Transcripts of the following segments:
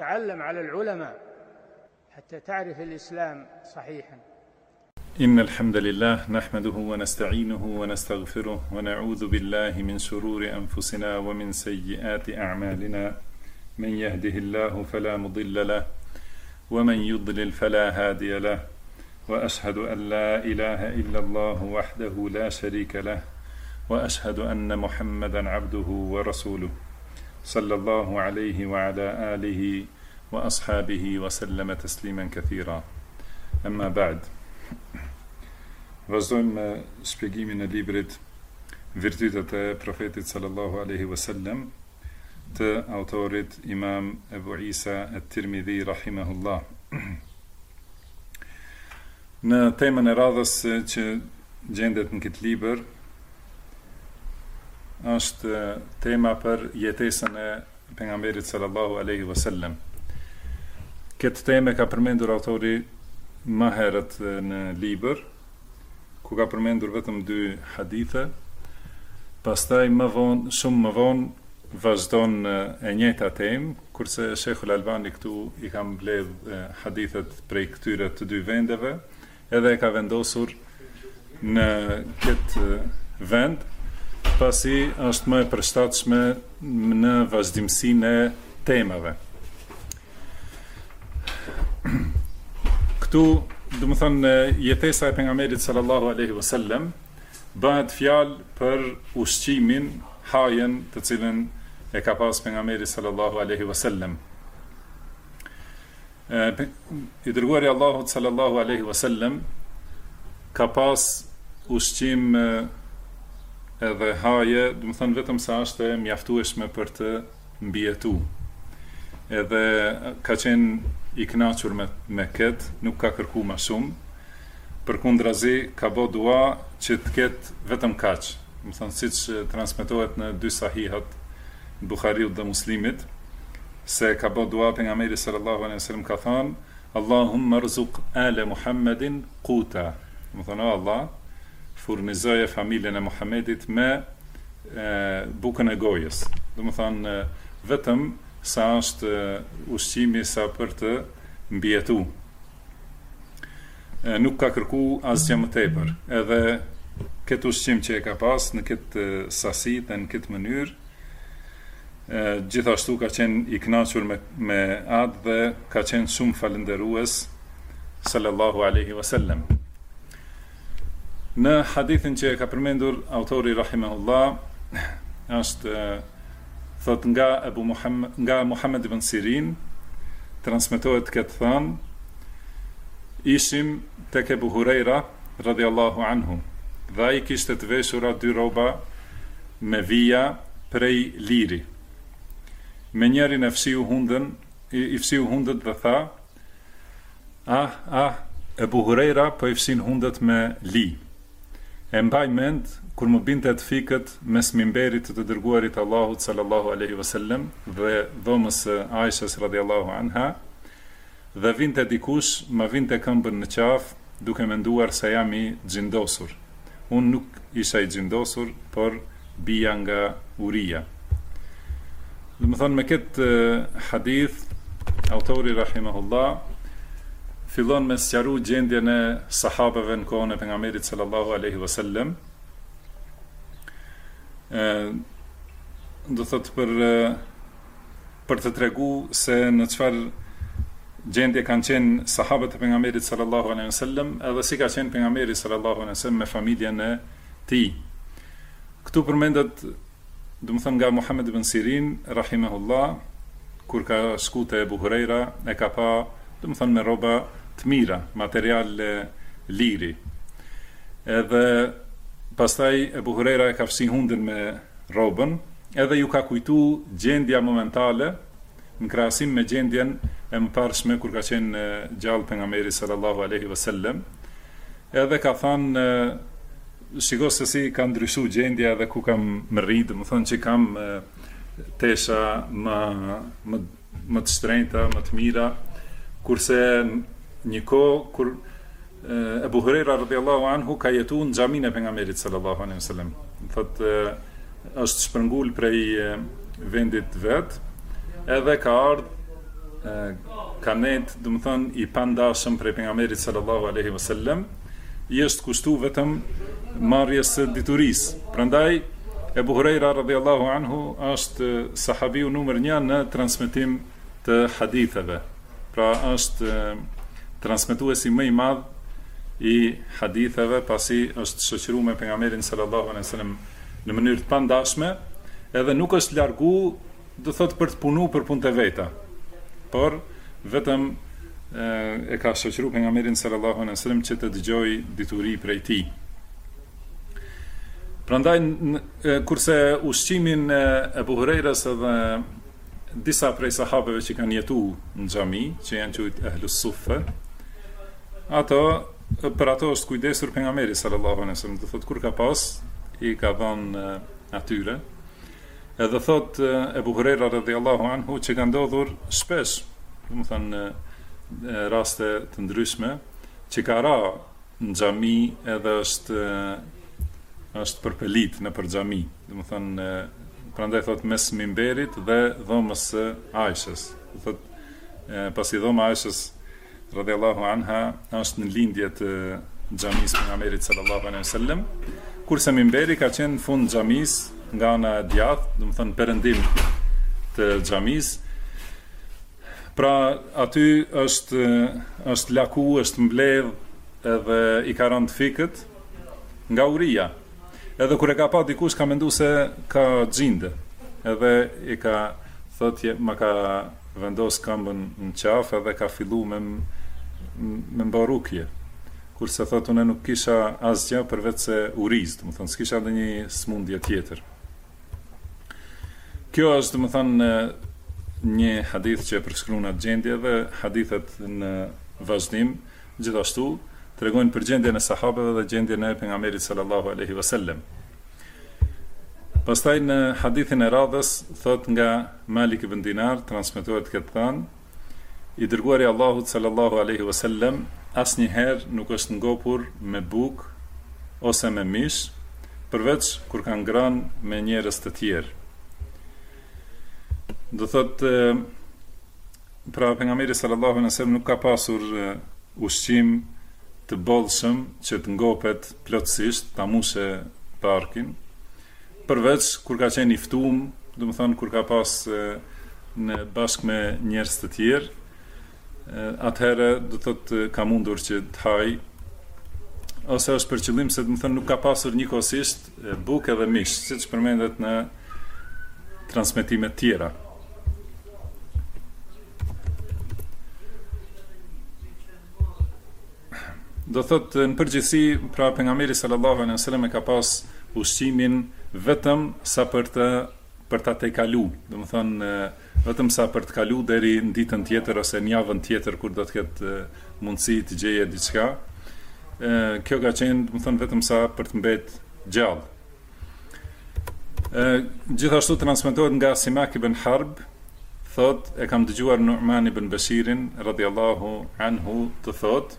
تعلم على العلماء حتى تعرف الإسلام صحيحا. إن الحمد لله نحمده ونستعينه ونستغفره ونعوذ بالله من شرور أنفسنا ومن سيئات أعمالنا. من يهده الله فلا مضل له ومن يضلل فلا هادي له، وأشهد أن لا إله إلا الله وحده لا شريك له، وأشهد أن محمدا عبده ورسوله صلى الله عليه وعلى آله وأصحابه وسلم تسليما كثيرا. أما بعد. Vazhdojmë me shpjegimin e librit Virtytet e Profetit sallallahu alaihi wasallam të autorit Imam Ebu Isa at-Tirmidhi rahimahullah. Në temën e radhës që gjendet në këtë libër është tema për jetesën e pejgamberit sallallahu alaihi wasallam. Këtë temë ka përmendur autori më herët në libër, ku ka përmendur vetëm 2 hadithe. Pastaj shumë më vonë vazhdon e njëjta temë, kurse Sheikhul Albani këtu i ka mbledh hadithet prej këtyre të 2 vendeve, edhe e ka vendosur në këtë vend, pasi është më e përshtatshme në vazhdimsinë e temave. Këtu, do të thonë, jetesa e pejgamberit sallallahu alaihi wasallam bëhet fjalë për ushqimin, hajen të cilën e ka pas pejgamberi sallallahu alaihi wasallam. I dërguari i Allahut sallallahu alaihi wasallam ka pas ushqim edhe haje, do të thonë vetëm sa është e mjaftueshme për të mbijetuar. Edhe ka qenë i kënaqur me këtë, nuk ka kërku më shumë, përkundrazi ka bë dua që të ketë vetëm kaq. Do të thonë siç transmetohet në 2 sahihat Buhariut dhe Muslimit, se ka bë dua pejgamberi sallallahu alaihi wasallam ka thënë: Allahumma rzuq ala Muhammedin quta. Do të thonë, Allah furnizoje familjen e Muhamedit me bukën e gojës. Do të thonë vetëm sa është ushqimi sa për të mbijetu. Nuk ka kërku asgjë më tepër. Edhe këtë ushqim që e ka pas në këtë sasi dhe në këtë mënyrë, gjithashtu ka qenë i kënaqur me atë dhe ka qenë shumë falënderues sallallahu alaihi wasallam. Në hadithin që e ka përmendur autori rahimahullah, është thot nga Muhammed ibn Sirin, transmetohet këtë thënë: ishim tek Ebu Hurajra radhiyallahu anhu, dhe ai kishte të veshura 2 rroba me vija prej liri. Me njërin i fshiu hundët dhe tha: Ebu Hurajra po i fshin hundët me li. E mbaj mend kur më binte të fikët mes mimberit të dërguarit Allahut sallallahu alaihi wasallam dhe dhomës Aishës radhiyallahu anha, dhe vinte dikush, ma vinte këmbën në qafë, duke menduar se jam i xhindosur. Unë nuk isha i xhindosur, por bija nga uria. Dhe më thonë, me këtë hadith, autori rahimahullah fillon me sqaru gjendjen e sahabeve në kohën e pejgamberit sallallahu alaihi wasallam. Do thot për të tregu se në çfarë gjendje kanë qenë sahabët e pejgamberit sallallahu alaihi wasallam, edhe si ka qenë pejgamberi sallallahu alaihi wasallam me familjen e tij. Këtu përmendet, do të thonë, nga Muhammed ibn Sirin rahimahullah, kur ka shku te Ebu Hurajra, e ka pa, do të thonë, me rroba të mira, material liri. Edhe pastaj Ebu Hurajra e ka fshi hundën me rrobën, edhe ju ka kujtu gjendja momentale në krahasim me gjendjen e mëparshme kur ka qenë gjallë pejgamberi sallallahu alaihi wasallam. Edhe ka thënë, shiko se si ka ndryshu gjendja edhe ku kam më rritë, më thonë që kam tesha më të shtrenjta, më të mira, kurse një kohë kur Ebu Hurajra radhiyallahu anhu ka jetuar në xhamin e pejgamberit sallallahu alaihi wasallam. Thotë është shpërngul prej vendit vet, edhe ka ardhur kanet, do të thonë i pandashëm prej pejgamberit sallallahu alaihi wasallam, i është kushtu vetëm marrjes së diturisë. Prandaj Ebu Hurajra radhiyallahu anhu është sahabiu numër 1 në transmetim të haditheve. Pra është transmetuesi më i madh i haditheve, pasi është shoqëruar me pejgamberin sallallahu alaihi wasallam në mënyrë të pandashme, edhe nuk është largu, do thotë për të punu për punë të veta, por vetëm e ka shoqëruar pejgamberin sallallahu alaihi wasallam që të dëgjojë dituri prej tij. Prandaj kurse ushqimin e Ebu Hurajras edhe disa prej sahabeve që kanë jetuar në xhami, që janë quajtur Ahlus Suffe, për ato është kujdesur pejgamberi sallallahu alaihi wasallam, do thotë kur ka pas i ka dhënë atyre. Edhe thot Ebu Hurajra radhiyallahu anhu që ka ndodhur shpesh, do të thënë raste të ndryshme, që ka ra në xhami edhe është përpelit në për xhami. Do të thënë prandaj thot mes mimberit dhe dhomës së Aishës. Do thot pasi dhoma e Aishës radhiyallahu anha është në lindje të xhamisë të pejgamberit sallallahu alaihi wasallam, kurse mimberi ka qenë në fund xhamisë nga ana e djathtë, do të thënë perëndim të xhamisë. Pra aty është laku, është mbledh, edhe i ka rënë fikët nga uria. Edhe kur e ka pa dikush ka menduar se ka xhinde. Edhe i ka thotë ma ka vendos këmbën në qafë edhe ka fillu me mbarukje. Kurse thotë unë nuk kisha asgjë përveç se uriz, do të thënë s'kisha ndonjë smundje tjetër. Kjo është, do të thënë, një hadith që e përshkruan atë gjendje, dhe hadithet në vazhdim gjithashtu tregojnë për gjendjen e sahabeve dhe gjendjen e pejgamberit sallallahu alaihi wasallam. Pastaj në hadithin e radhës thot nga Malik ibn Dinar transmetohet këtë thënë: i dërguari Allahut sallallahu alaihi wasallam asnjëherë nuk është ngopur me bukë ose me mish, përveç kur ka ngrënë me njerëz të tjerë. Do thot, pra pejgamberi sallallahu alaihi wasallam nuk ka pasur ushqim të bollshëm që të ngopet plotësisht, ta mushe barkin, përveç kur ka qenë i ftuar, do të thonë kur ka pas në bashkë me njerëz të tjerë, atëherë do thotë ka mundur që të haj, ose është për qëllim se do të thonë nuk ka pasur njëkohësisht bukë edhe mish, siç përmendet në transmetime të tjera. Do thotë në përgjithësi, pra pejgamberi sallallahu alaihi wasallam e ka pas ushqimin vetëm sa për ta tejkalu, do të thonë vetëm sa për të kalu deri në ditën tjetër ose në javën tjetër kur do të ketë mundësi të gjeje diçka. Kjo ka qenë, do të thonë, vetëm sa për të mbet gjallë. Gjithashtu transmetohet nga Simak ibn Harb, thot, e kam dëgjuar Nu'man ibn Bashirin radhiyallahu anhu të thot: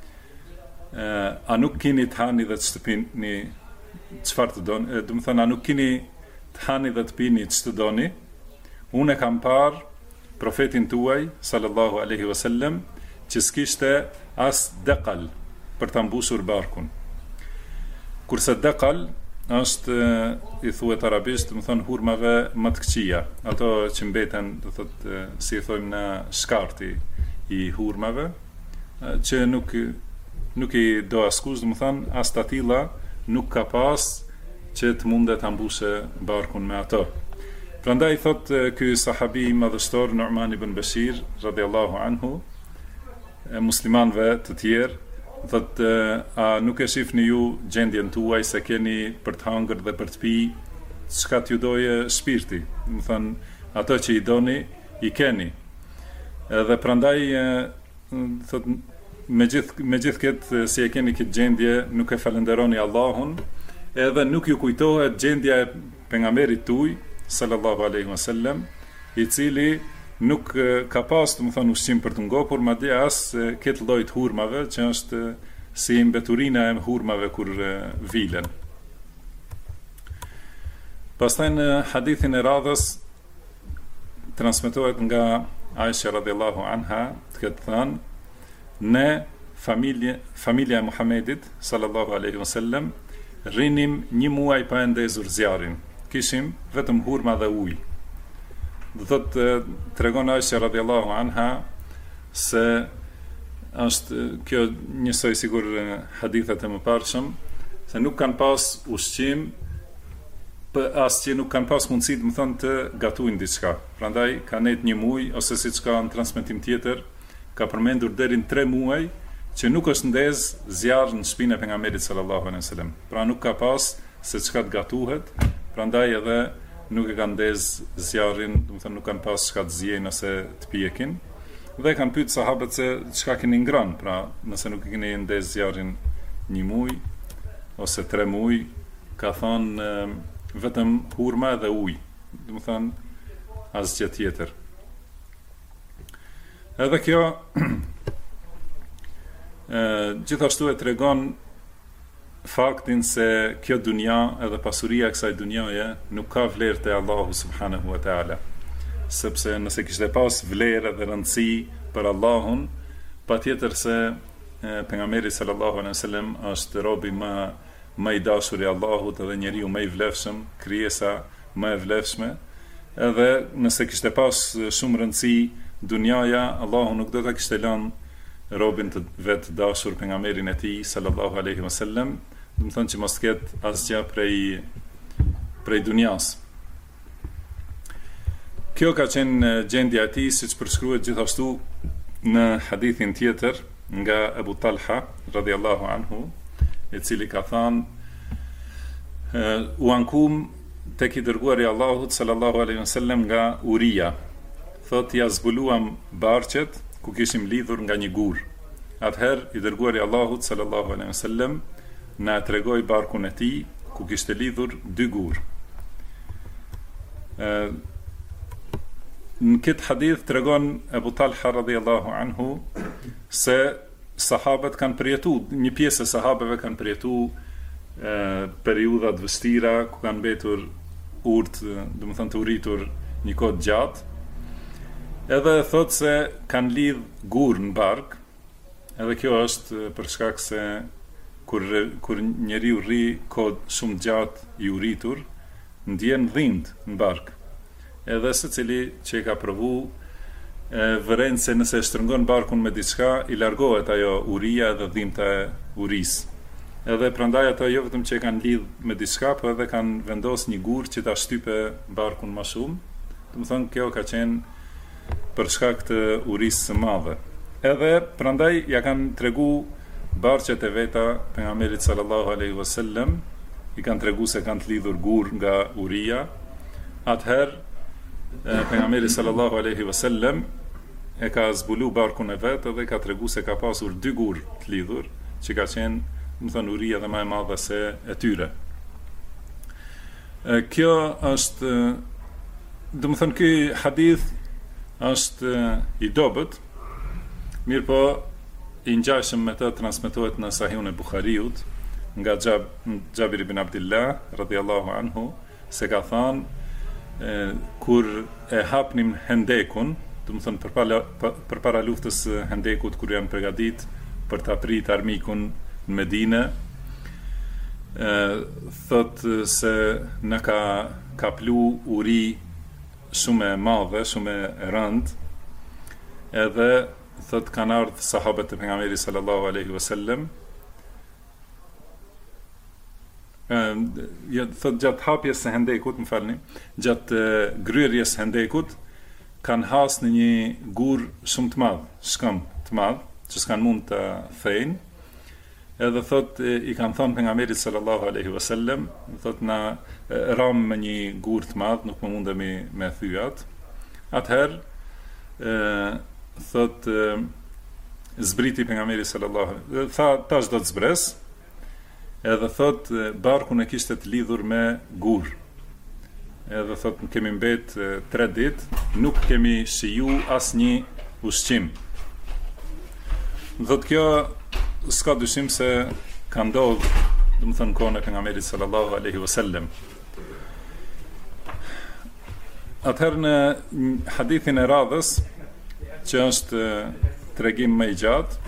a nuk keni të hani dhe të shtëpini çfarë të doni, do të thënë, a nuk keni të hani dhe të pini ç'të të doni? Unë e kam parë profetin tuaj sallallahu alaihi wasallam që s'kishte as deqal për ta mbushur barkun. Kurse deqal është, i thuhet arabisht, do të thonë hurmave më të këqija, ato që mbeten, do thotë, si i thojmë në shkarti i hurmave, që nuk i do askush, do të thonë, as tatilla nuk ka pas që të mundet ta mbushe barkun me ato. Prandaj thot ky sahabi madhështor Nu'man ibn Bashir radhiyallahu anhu, muslimanëve të tjerë, thot, a nuk e shihni ju gjendjen tuaj se keni për të hangër dhe për të pi çka t'ju doje shpirti, do të thonë, ato që i doni i keni. Edhe prandaj thot, me gjithë këtë, si e keni këtë gjendje, nuk e falenderoni Allahun, edhe nuk ju kujtohet gjendja e pejgamberit tuaj sallallahu alaihi wasallam, i cili nuk ka pas, do të thonë, ushqim për të ngopur, madje as këtë lloj të hurmave që është si mbeturina e hurmave kur vilen. Pastaj në hadithin e radhës transmetohet nga Aisha radhiyallahu anha të këtë thënë, ne familja e Muhamedit sallallahu alaihi wasallam rrinim 1 muaj pa e ndezur zjarrin. Kishim vetëm hurma dhe ujë. Do thotë tregon Aisha radhiyallahu anha se është kjo njësoj sigur hadithet e mëparshëm, se nuk kanë pas ushqim, as që nuk kanë pas mundësi të më thonë të gatuin diçka. Prandaj ka net 1 muaj, ose siç ka në transmetim tjetër, ka përmendur deri në 3 muaj që nuk është ndez zjarr në shtëpinë e pejgamberit sallallahu alaihi wasallam. Pra nuk ka pas se çka të gatuhet, prandaj edhe nuk e kanë ndez zjarrin, do të thonë nuk kanë pas çka të zjejnë ose të pjekin. Dhe kanë pyet sahabët se çka keni ngrënë, pra nëse nuk e keni ndez zjarrin 1 muaj ose 3 muaj, ka thonë vetëm hurma dhe ujë, do të thonë asgjë tjetër. Edhe kjo gjithashtu e tregon faktin se kjo dunja edhe pasuria e kësaj dunjaje nuk ka vlerë te Allahu subhanahu wa taala. Sepse nëse kishte pas vlerë dhe rëndësi për Allahun, patjetër se pejgamberi sallallahu alaihi wasallam është robi më i dashur i Allahut edhe njeriu më i vlefshëm, krijesa më e vlefshme. Edhe nëse kishte pas shumë rëndësi dunjaja, Allahu nuk do ta kishte lënë robin të vet dashur pejgamberin e tij sallallahu alaihi wasallam, do të thonë që mos ketë asgjë prej dunjas. Kjo ka qenë gjendja e tij, siç përshkruhet gjithashtu në hadithin tjetër nga Abu Talha radhiyallahu anhu, i cili ka thënë u ankum tek i dërguari i Allahut sallallahu alaihi wasallam nga Uria. Thotë ja zbuluam barqet ku kishim lidhur nga një gur. Atëherë i dërguari i Allahut sallallahu alaihi wasallam na tregoi barkun e tij ku kishte lidhur 2 gur. Në këtë hadith tregon Abu Talha radhiyallahu anhu se sahabët kanë përjetu, një pjesë e sahabëve kanë përjetu periudha të vështira ku kanë mbetur urt, do të thonë të uritur një kohë gjatë. Edhe thotë se kanë lidh gur në bark. Edhe kjo është për shkak se kur njeriu rri kohë shumë gjatë i uritur, ndjen dhimbje në bark. Edhe secili që e ka provu vëren se nëse shtrëngon barkun me diçka, i largohet ajo uria dhe dhimbta e urisë. Edhe prandaj ato jo vetëm që e kanë lidh me diçka, por edhe kanë vendosur një gur që ta shtype barkun më shumë. Do të thonë kjo ka qenë për shkak të urisë së madhe. Edhe prandaj ja kanë tregu barqet e veta pejgamberit sallallahu alaihi wasallam, i kanë tregu se kanë të lidhur gur nga uria. Atëherë pejgamberi sallallahu alaihi wasallam e ka zbulu barkun e vet dhe ka tregu se ka pasur 2 gur të lidhur, që ka qenë, do të thonë, uria dhe më e madhe se e tyre. Kjo është, do të thonë, ky hadith është i dobët, mirë po i ngjashëm me të transmetohet në Sahihun e Buhariut nga Jabir ibn Abdullah radhiyallahu anhu, se ka thënë kur e hapnim Hendekun, do të thonë përpara luftës Hendekut, kur janë përgatit për ta prit armikun në Medinë, thotë se në ka plu uri shumë e madhe, shumë e rënd, edhe thotë kanë ardhur sahabët e pejgamberit sallallahu alaihi wasallam, thotë gjatë hapjes së Hendekut, më falni, gjatë gryrjes së Hendekut, kanë hasë në një gur shumë të madh, shkëm të madh, që s'kan mund të thejnë. Edhe thotë i kanë thonë pejgamberit sallallahu alaihi wasallam, thotë na ram me një gur të madh, nuk më mundemi me thyat. Atëherë thotë zbriti pejgamberi sallallahu alaihi wasallam, tha tash do të zbres. Edhe thotë barkun e kishte të lidhur me gur. Edhe thotë kemi mbet 3 ditë, nuk kemi shiju asnjë ushqim. Thotë kjo s'ka dyshim se ka ndodhur, do të thonë, kohën e pejgamberit sallallahu alaihi wasallam. Atëherë në hadithin e radhës që është tregim më i gjatë.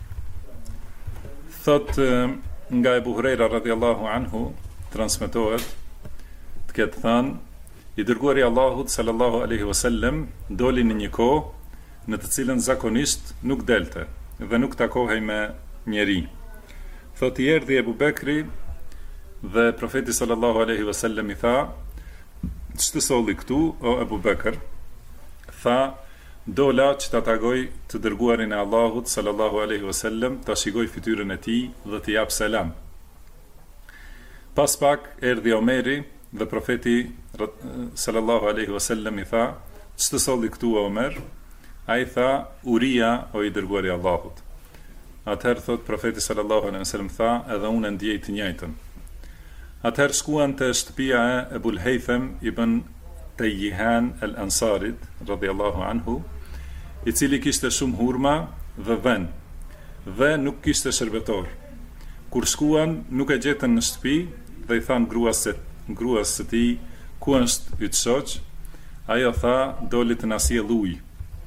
Thot nga Ebu Hurajra radhiyallahu anhu transmetohet të ketë thënë, i dërguari i Allahut sallallahu alaihi wasallam doli në një kohë në të cilën zakonisht nuk delte dhe nuk takohej me njeri. Thot i erdhi Ebu Bekri dhe profeti sallallahu alaihi wasallam i tha, ç'të solli këtu o Ebu Bekër? Tha, dola që ta takoj të dërguarin e Allahut sallallahu alaihi wasallam, ta shikoj fytyrën e tij dhe t'i jap selam. Pas pak erdhi Omeri dhe profeti sallallahu alaihi wasallam i tha, ç'të solli këtu o Omer? Ai tha, uria o i dërguari i Allahut. Atëherë thot profeti sallallahu alaihi wasallam tha, edhe unë ndjej të njëjtën. Atëherë shkuan te shtëpia e Ebul Haytham ibn Tayyihan al-Ansarit radhiyallahu anhu, i cili kishte shumë hurma dhe ven, dhe nuk kishte shërbetor. Kur shkuan, nuk e gjetën në shtëpi dhe i than gruas së tij, ku është yt shoq? Ajo tha, doli të na sjell ujë.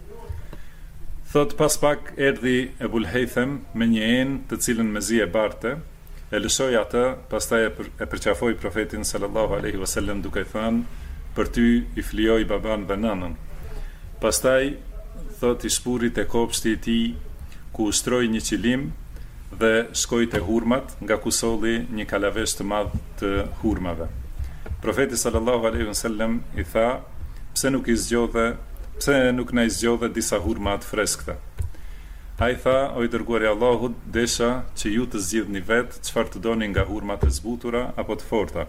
Thot pas pak erdhi Ebul Haytham me një enë të cilën mezi e barte, e lëshoi atë, pastaj e përqafoi profetin sallallahu alaihi wasallam duke thënë, për ty i flijoj baban dhe nënën. Pastaj thot i shpuri te kopshti i tij, ku ushtroi një qilim dhe shkoi te hurmat, nga ku solli një kalavesh të madh të hurmave. Profeti sallallahu alaihi wasallam i tha, pse nuk na i zgjodhe disa hurma të freskëta? Ai tha, o i dërguari i Allahut, desha që ju të zgjidhni vetë çfarë të doni nga hurmat e zbutura apo të forta.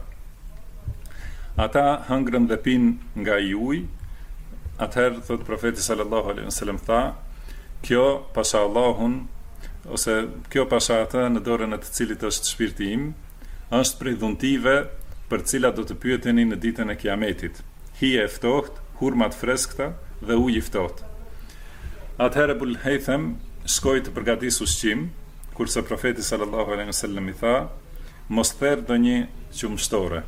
Ata hëngrën dhe pinë nga i ujë. Atëherë thot profeti sallallahu alaihi wasallam tha, kjo pasha Allahun, ose kjo pasha atë në dorën e të cilit është shpirti im, është prej dhuntive për cilat do të pyeteni në ditën e Kiametit. Hije e ftohtë, hurma të freskëta dhe ujë i ftohtë. Atëherë Ebul Haytham shkoi të përgatisë ushqim, kurse profeti sallallahu alaihi wasallam i tha, mos therr ndonjë qumshtore.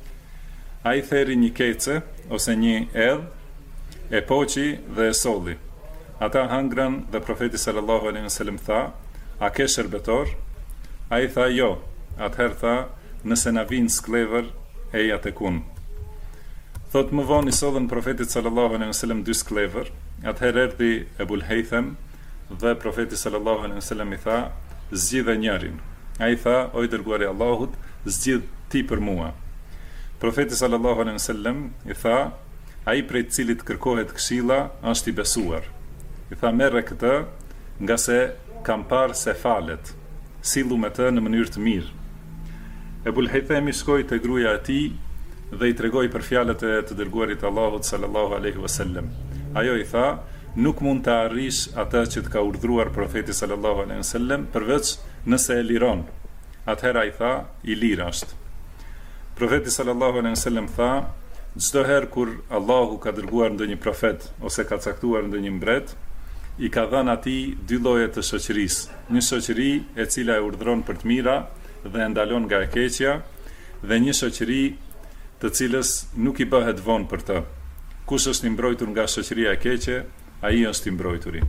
Ai theri një kece ose një edh, e poqi dhe e solli. Ata hëngrën dhe profeti sallallahu alaihi wasallam tha, a ke shërbetor? Ai tha jo. Atëherë tha, nëse na vin sklever, eja tek unë. Thot më vonë i sollën profetit sallallahu alaihi wasallam 2 sklever. Atëherë erdhi Ebul Haytham dhe profeti sallallahu alaihi wasallam i tha, zgjidhe njërin. Ai tha, o i dërguari i Allahut, zgjidh ti për mua. Profeti sallallahu alaihi wasallam i tha, ai prej të cilit kërkohet këshilla është i besuar. I tha, merre këtë, nga se kam parë se falet. Sillu me të në mënyrë të mirë. Ebul Haytham i shkoi te gruaja e tij dhe i tregoi për fjalët e të dërguarit Allahut sallallahu alaihi wasallam. Ajo i tha, nuk mund të arrish atë që të ka urdhëruar profeti sallallahu alaihi wasallam përveç nëse e liron. Atëherë ai tha, i lirë është. Profeti sallallahu alaihi wasallam tha, çdo herë kur Allahu ka dërguar ndonjë profet ose ka caktuar ndonjë mbret, i ka dhënë atij 2 lloje të shoqërisë. Një shoqëri e cila e urdhëron për të mira dhe e ndalon nga e keqja, dhe një shoqëri të cilës nuk i bëhet vonë për të. Kush është i mbrojtur nga shoqëria e keqe, ai është i mbrojturi.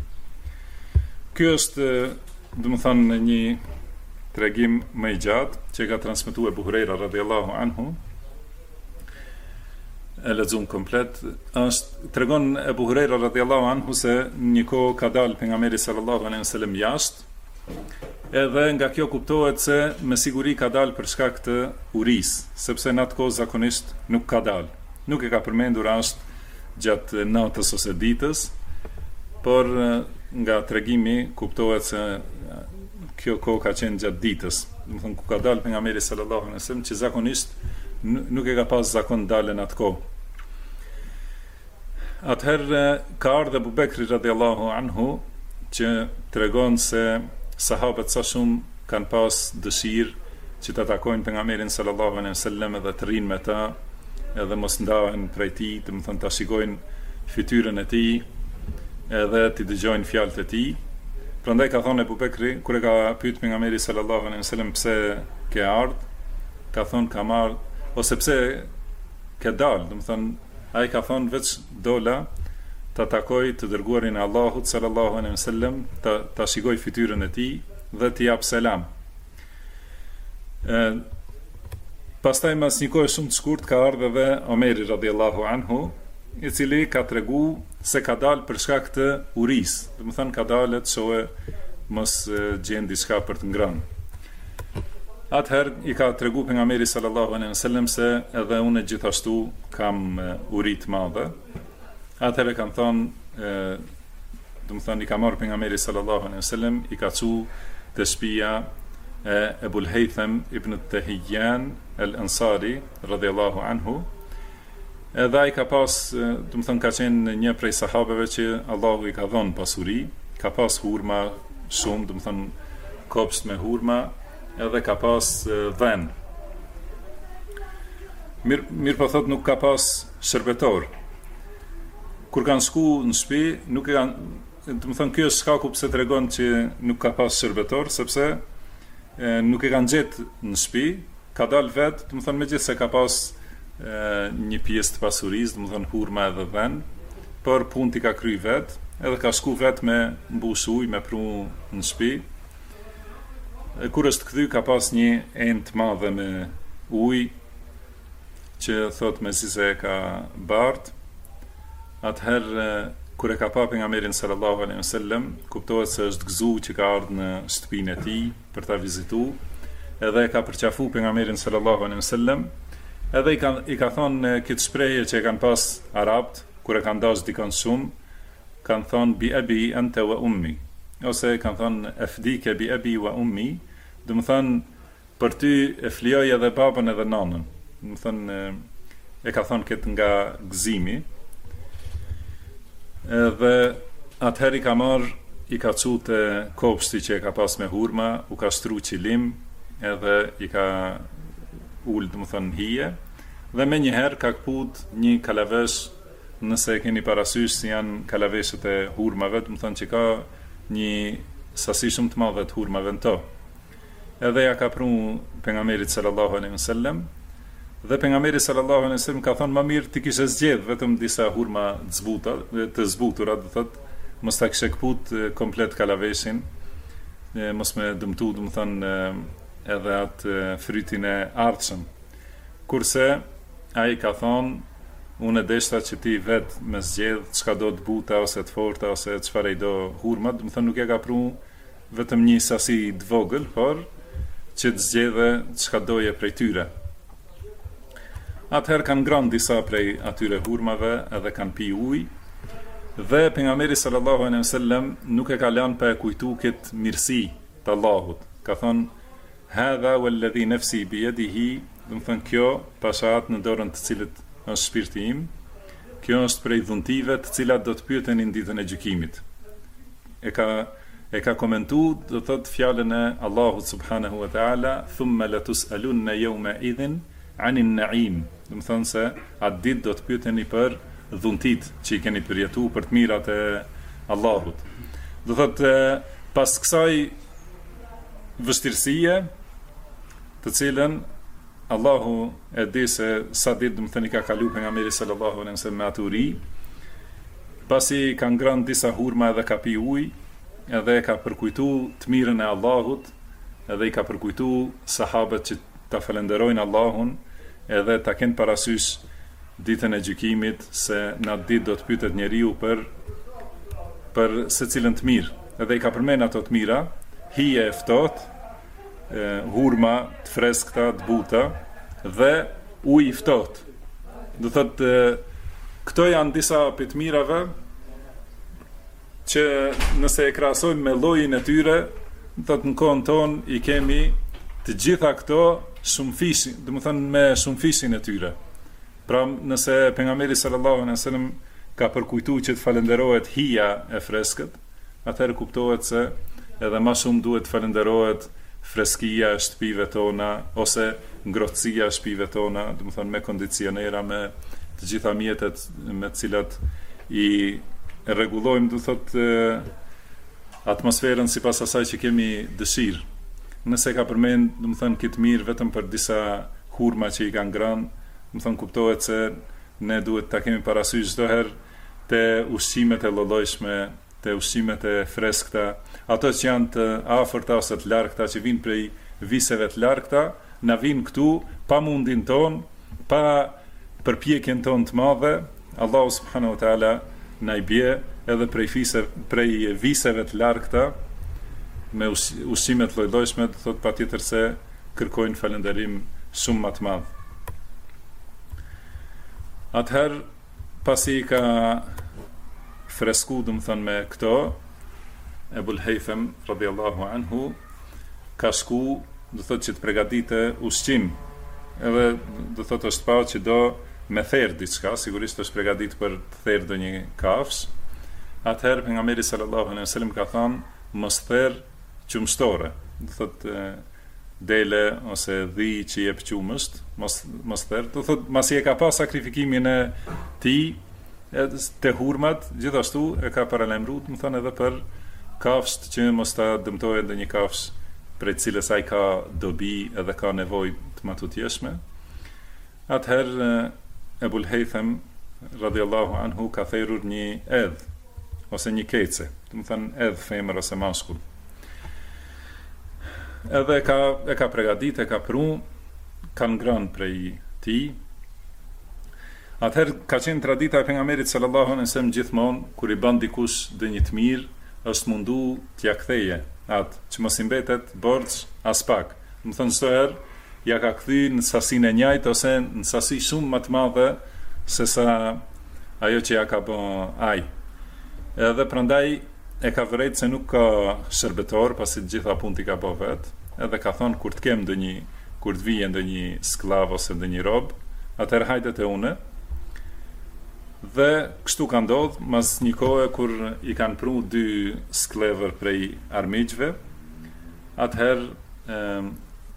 Ky është, domethënë, një tregim më i gjatë që ka transmetuar Abu Huraira radhiyallahu anhu. E lexojm komplet. Tregon Abu Huraira radhiyallahu anhu se një kohë ka dalë pejgamberi sallallahu alaihi wasallam jashtë, edhe nga kjo kuptohet se me siguri ka dalë për shkak të urisë, sepse në atë kohë zakonisht nuk ka dalë. Nuk e ka përmendur as gjatë natës ose ditës, por nga tregimi kuptohet se kjo kohë ka qenë gjatë ditës. Do të thonë ku ka dalë pejgamberi sallallahu alaihi wasallam, që zakonisht nuk e ka pas zakon dalën atë kohë. Atëherë ka ardhur Abu Bekri radhiyallahu anhu, që tregon se sahabët sa shumë kanë pas dëshirë që të takojnë pejgamberin sallallahu alaihi wasallam dhe të rinë me ta, edhe mos ndahen prej tij, do të thonë ta shikojnë fytyrën e tij, edhe të dëgjojnë fjalët e tij. Prandaj ka thonë Abu Bekri, kur e ka pyet pejgamberi sallallahu alaihi wasallam pse ke ardhur, ka thonë kam ardhur ose pse ke dalë, do të thonë ai ka thonë veç dola ta takoj të dërguarin e Allahut sallallahu alaihi wasallam, ta shikoj fytyrën e tij dhe t'i jap selam. Pastaj mas një kohë shumë të shkurt ka ardhur edhe Omeri radhiyallahu anhu, i cili ka tregu se ka dalë për shkak të urisë. Do të thënë ka dalë të shohë mos gjen diçka për të ngrënë. Atëherë i ka tregu pejgamberi sallallahu alaihi wasallam se edhe unë gjithashtu kam uri të madhe. Atëherë kanë thonë, do të thënë i ka marrë pejgamberi sallallahu alaihi wasallam, i ka çu te shtëpia e Ebul Haytham ibn Tahiyyan al-Ansari radhiyallahu anhu. Edhe ai ka pas, do të thënë ka qenë një prej sahabeve që Allahu i ka dhënë pasuri, ka pas hurma shumë, do të thënë kopsht me hurma, edhe ka pas dhen. Mirë po thot nuk ka pas shërbetor. Kur kanë shku në shtëpi, nuk e kanë, do të thënë ky është shkaku pse tregon që nuk ka pas shërbetor, sepse nuk e kanë gjetë në shtëpi, ka dalë vetë, do të thënë megjithëse ka pas një pjesë të pasurisë, do të thënë hurma edhe dhen, por punë i ka kry vetë, edhe ka shku vetë me mbush ujë, me pru në shtëpi. Kur është kthy ka pas një enë të madhe me ujë që thot me si se ka bart. Atëherë kur e ka pa pejgamberin sallallahu alaihi wasallam, kuptohet se është gëzu që ka ardhur në shtëpinë e tij për ta vizituar, edhe e ka përqafu pejgamberin sallallahu alaihi wasallam, edhe i ka thonë këtë shprehje që e kanë pas arabt kur e kanë dash dikon shumë, kanë thonë bi abi anta wa ummi, ose kanë thonë afdike bi abi wa ummi. Do më thënë, për ty e flijoj edhe babën edhe nanën. Do më thënë, e ka thonë këtë nga gëzimi. Dhe atëherë i ka marrë, i ka çu te kopshti që e ka pas me hurma, u ka shtru qilim, edhe i ka ullë, do më thënë, hije. Dhe me njëherë ka këput një kalavesh, nëse e keni parasysh si janë kalaveshët e hurmave, do më thënë që ka një sasi shumë të madhe të hurmave në to. Edhe ja ka pru pejgamberit sallallahu alaihi wasallam, dhe pejgamberi sallallahu alaihi wasallam ka thonë më mirë ti kishe zgjedh vetëm disa hurma të zbutura, do thotë mos ta kishe kput komplet kalaveshin, mos me dëmtu, do të thonë edhe atë frytin e ardhshëm. Kurse ai ka thonë unë deshta që ti vetë me zgjedh çka do të buta ose të forta ose çfarë do hurma, do të thonë nuk e ka pru vetëm një sasi të vogël, por që të zgjedhe çka doje prej tyre. Atëherë kanë ngrënë disa prej atyre hurmave edhe kanë pi ujë, dhe pejgamberi sallallahu alaihi wasallam nuk e ka lënë pa e kujtu këtë mirësi të Allahut. Ka thonë hadha walladhi nafsi bi yadihi, do të thonë kjo pashat në dorën të cilët është shpirti im, kjo është prej dhuntive të cilat do të pyeten në ditën e gjykimit. E ka komentu, do thot fjalën e Allahut subhanahu wa ta'ala, thumma latus'alunna yawma idhin 'anil na'im. Do të thonë se atë ditë do të pyeteni për dhuntit që i keni përjetuar, për të mirat e Allahut. Do thot pas kësaj vështirësie, të cilën Allahu e di se sa ditë do të thënë ka kaluar pejgamberi sallallahu alaihi wasallam me atë uri, pasi ka ngrënë disa hurma edhe ka pi ujë, edhe ka përkujtu të mirën e Allahut, edhe i ka përkujtu sahabët që ta falenderojnë Allahun, edhe ta kenë parasysh ditën e gjykimit, se në atë ditë do të pyetet njeriu për secilën të mirë. Edhe i ka përmend ato të mira, hije e ftohtë, hurma të freskëta, të buta dhe ujë i ftohtë. Do thotë këto janë disa prej të mirave që nëse e krahasojmë me llojin e tyre, do të në kohën tonë i kemi të gjitha këto shumë fishin, do të thënë me shumë fishin e tyre. Pra nëse pejgamberi sallallahu alaihi wasallam ka përkujtuar që të falenderohet hija e freskët, atëherë kuptohet se edhe më shumë duhet të falenderohet freskia e shtëpive tona ose ngrohtësia e shtëpive tona, do të thënë me kondicionera, me të gjitha mjetet me të cilat i rregullojmë, do thotë atmosferën sipas asaj që kemi dëshirë. Nëse ka përmend, do të thënë këtë mirë vetëm për disa hurma që i kanë ngrënë, do të thënë kuptohet se ne duhet ta kemi parasysh çdo herë te ushqimet e llollojshme, te ushqimet e freskëta, ato që janë të afërta ose të largëta, që vinë prej viseve të largëta, na vinë këtu pa mundin ton, pa përpjekjen ton të madhe. Allahu subhanahu wa taala na I bje edhe prej viseve të largëta me ushqime të llojshme, do thot patjetër se kërkojnë falënderim shumë më të madh. Atëherë pasi ka fresku, do të thënë, me këto, Ebul Haytham radhiyallahu anhu ka shku, do thotë që të përgatite ushqim, edhe do thotë është pa që do me therr diçka, sigurisht është përgatit për të therr ndonjë kafsh. Atëherë pejgamberi sallallahu alaihi wasallam ka thënë mos therr qumshtore, do thotë dele ose dhi që jep qumësht, mos therr, do thotë masi e ka pas sakrifikimin e tij te hurmat, gjithashtu e ka paralajmëruar, më thënë, edhe për kafsht që mos ta dëmtojë ndonjë kafsh prej cilës ai ka dobi edhe ka nevojë të matutjeshme. Atëherë Ebul Haytham radhiyallahu anhu ka therrur një edh ose një kece, do të thënë edh femër ose mashkull. Edhe e ka përgatit, e ka pru, kanë ngrënë prej tij. Atëherë ka qenë tradita e pejgamberit sallallahu alaihi wasallam gjithmonë kur I bën dikush dënjë të mirë, është mundu t'ja ktheje atë, që mos I mbetet borxh as pak. Do të thënë çdo herë ja ka kthy në sasinë e njëjtë ose në sasi shumë më të madhe se sa ajo që ja ka bën ai. Edhe prandaj e ka vërejt se nuk ka shërbetor, pasi të gjitha punë I ka bë vet. Edhe ka thonë kur të kem kur të vijë ndonjë sklav ose ndonjë rob, atëherë hajde te unë. Dhe kështu ka ndodhur mas një kohe kur I kanë pru 2 sklever prej armiqve. Atëherë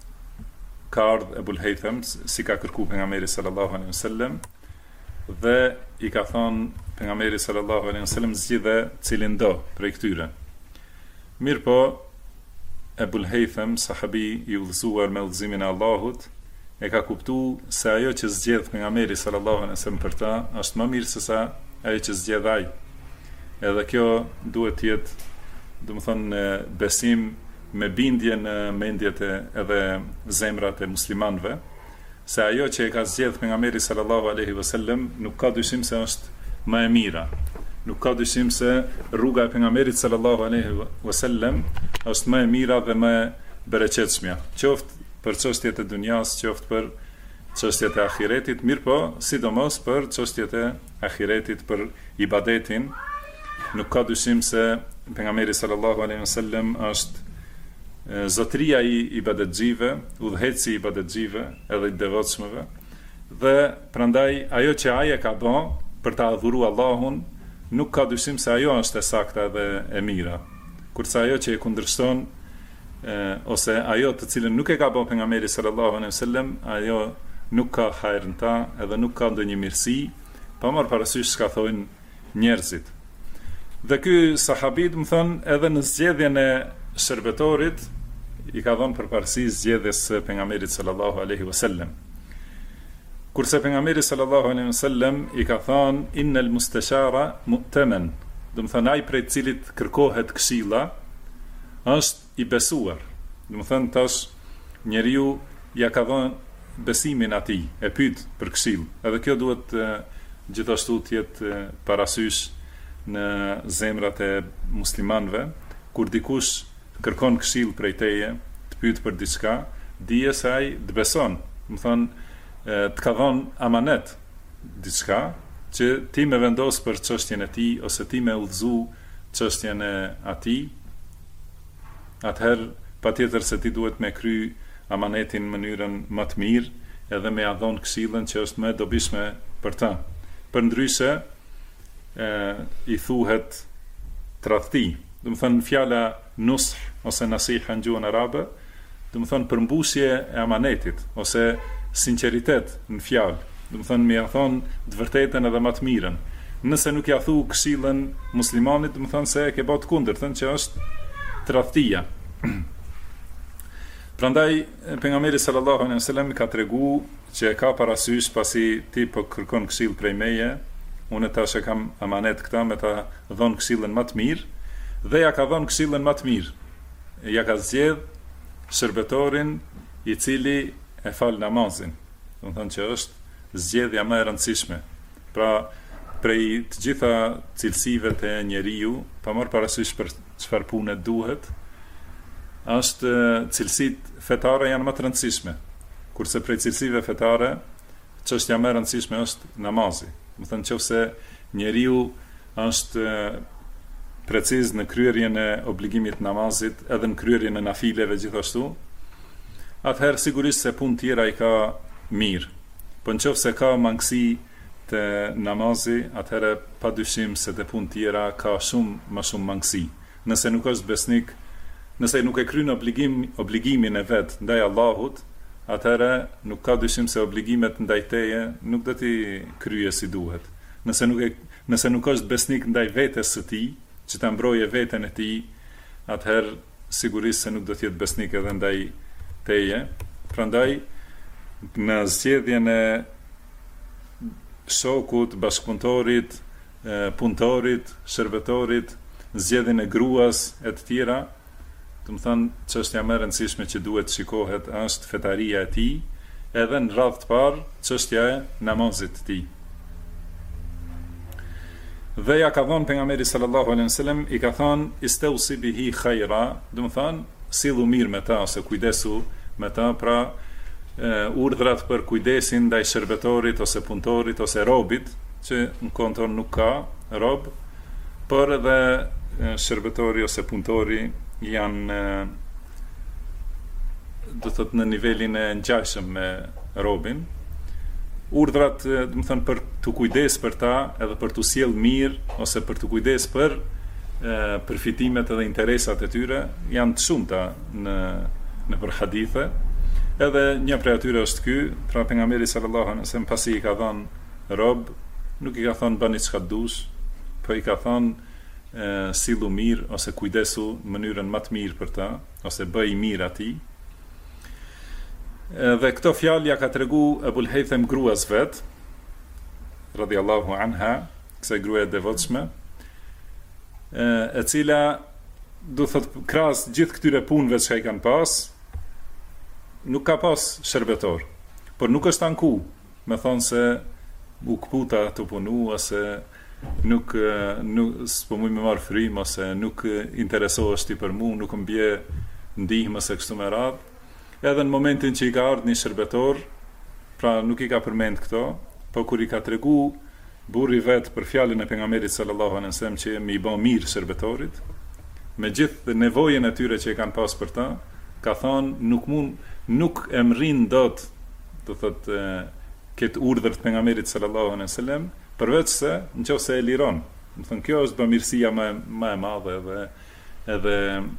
ka ardhur Ebul Haytham, si ka kërku pejgamberi sallallahu alaihi wasallam, dhe I ka thonë pejgamberi sallallahu alaihi wasallam zgjidhe cilin do prej këtyre. Mirë po, Ebul Haytham, sahabi I udhëzuar me udhëzimin e Allahut, e ka kuptu se ajo që zgjedh pejgamberi sallallahu alaihi wasallam për ta është më mirë se sa ajo që zgjedh ai. Edhe kjo duhet të jetë, do të thonë, besim me bindje në mendjet edhe zemrat e muslimanëve, se ajo që e ka zgjedh pejgamberi sallallahu alaihi wasallam nuk ka dyshim se është më e mira. Nuk ka dyshim se rruga e pejgamberit sallallahu alaihi wasallam është më e mira dhe më e bereqetshme, qoftë për çështjet e dunjas, qoftë për çështjet e ahiretit, mirë po, sidomos për çështjet e ahiretit, për ibadetin. Nuk ka dyshim se pejgamberi sallallahu alaihi wasallam është zotëria I ibadetxhive, udhëheci I ibadetxhive edhe I devotshmëve, dhe prandaj ajo që ai e ka bën për ta adhuruar Allahun, nuk ka dyshim se ajo është e sakta dhe e mira. Kurse ajo që e kundërshton ose ajo të cilën nuk e ka bën pejgamberi sallallahu alaihi wasallam, ajo nuk ka hajër në ta, edhe nuk ka ndonjë mirësi, pa marrë parasysh çka thonë njerëzit. Dhe ky sahabi, më thon, edhe në zgjedhjen e shërbetorit I ka dhënë përparësi zgjedhjes së pejgamberit sallallahu alaihi wasallam. Kurse pejgamberi sallallahu alaihi wasallam I ka thënë innal mustashara mu'taman, do të thonë ai prej cilit kërkohet këshilla është I besuar. Do të thënë tash njeriu ja ka dhënë besimin atij, e pyet për këshill. Edhe kjo duhet gjithashtu të jetë parasysh në zemrat e muslimanëve, kur dikush kërkon këshill prej teje, të pyet për diçka, dije se ai të beson. Do të thonë të ka dhënë amanet diçka që ti me vendos për çështjen e tij ose ti me udhëzu çështjen e atij. Atëherë patjetër se ti duhet me kry amanetin në mënyrën më të mirë, edhe me ia dhënë këshillën që është më e dobishme për ta. Përndryshe I thuhet tradhti. Do të thonë fjala nusх ose nasiha në gjuhën arabe, do të thonë përmbushje e amanetit ose sinqeritet në fjalë. Do të thonë me ia thonë të vërtetën edhe më të mirën. Nëse nuk ja thu këshillën muslimanit, do të thonë se e ke bërë të kundërtën, që është tradhtia. Prandaj pejgamberi sallallahu alaihi wasallam ka tregu që e ka parasysh pasi ti po kërkon këshill prej meje, unë tash e kam amanet këta me ta dhënë këshillën më të mirë, dhe ja ka dhënë këshillën më të mirë. Ja ka zgjedh shërbetorin i cili e fal namazin. Do të thonë që është zgjedhja më e rëndësishme. Pra, prej të gjitha cilësive të njeriu, pa marrë parasysh për çfarë pune duhet, është cilësitë fetare janë më të rëndësishme. Kurse prej cilësive fetare, çështja më e rëndësishme është namazi. Do të thonë nëse njeriu është preciz në kryerjen e obligimit namazit, edhe në kryerjen e nafileve gjithashtu, atëherë sigurisht se punë tjera i ka mirë. Po nëse ka mangësi të namazi, atëherë padyshim se të punë tjera ka më shumë mangësi. Nëse nuk është besnik, nëse nuk e kryen obligimin e vet ndaj Allahut, atëherë nuk ka dyshim se obligimet ndaj teje nuk do t'i kryej si duhet. Nëse nuk është besnik ndaj vetes së tij, që ta mbroje veten e tij, atëherë sigurisht se nuk do të jetë besnik edhe ndaj teje. Prandaj në zgjedhjen e shokut, bashkëpunëtorit, punëtorit, shërbetorit, zgjedhjen e gruas e të tjera, do të thonë çështja më e rëndësishme që duhet shikohet është fetaria e tij, edhe në radhë të parë çështja e namazit të tij. Dhe ja ka thonë pejgamberi sallallahu alaihi wasallam, i ka thonë istausi bihi khaira, do të thonë sillu mirë me ta ose kujdesu me ta, pra urdhrat për kujdesin ndaj shërbetorit ose punëtorit ose robit, që në konton nuk ka rob, por edhe shërbetori ose punëtori janë do të thotë në nivelin e ngjashëm me robin. Urdhrat, do të thonë, për të kujdes për ta, edhe për të sjell mirë ose për të kujdes për përfitimet edhe interesat e tyre, janë të shumta në për hadithe. Edhe një prej atyre është ky, pra pejgamberi sallallahu alaihi wasallam pasi i ka thënë rob, nuk i ka thënë bëni çka dush, po i ka thënë sillu mirë ose kujdesu në mënyrën më të mirë për ta, ose bëj mirë atij. Dhe këto fjalë ja ka tregu Ebul Haytham gruas vet, radhiyallahu anha, kësaj gruaje devotshme, e cila do thotë krahas gjithë këtyre punëve që i kanë pas, nuk ka pas shërbetor, por nuk është anku, me thonë se u kputa të punu, ose nuk s'po muj me marr frym, ose nuk interesohesh ti për mua, nuk më bie ndihmë ose kështu me radhë. Edhe në momentin që i ka ardhur një shërbetor, pra nuk i ka përmend këto, po kur i ka tregu burri vet për fjalën e pejgamberit sallallahu alaihi wasallam që më i bën mirë shërbetorit, me gjithë nevojën e tyre që i kanë pas për ta, ka thonë nuk e mrin dot, do thotë këtë urdhër të pejgamberit sallallahu alaihi wasallam, përveç se nëse e liron. Do thonë kjo është bamirësia më e madhe edhe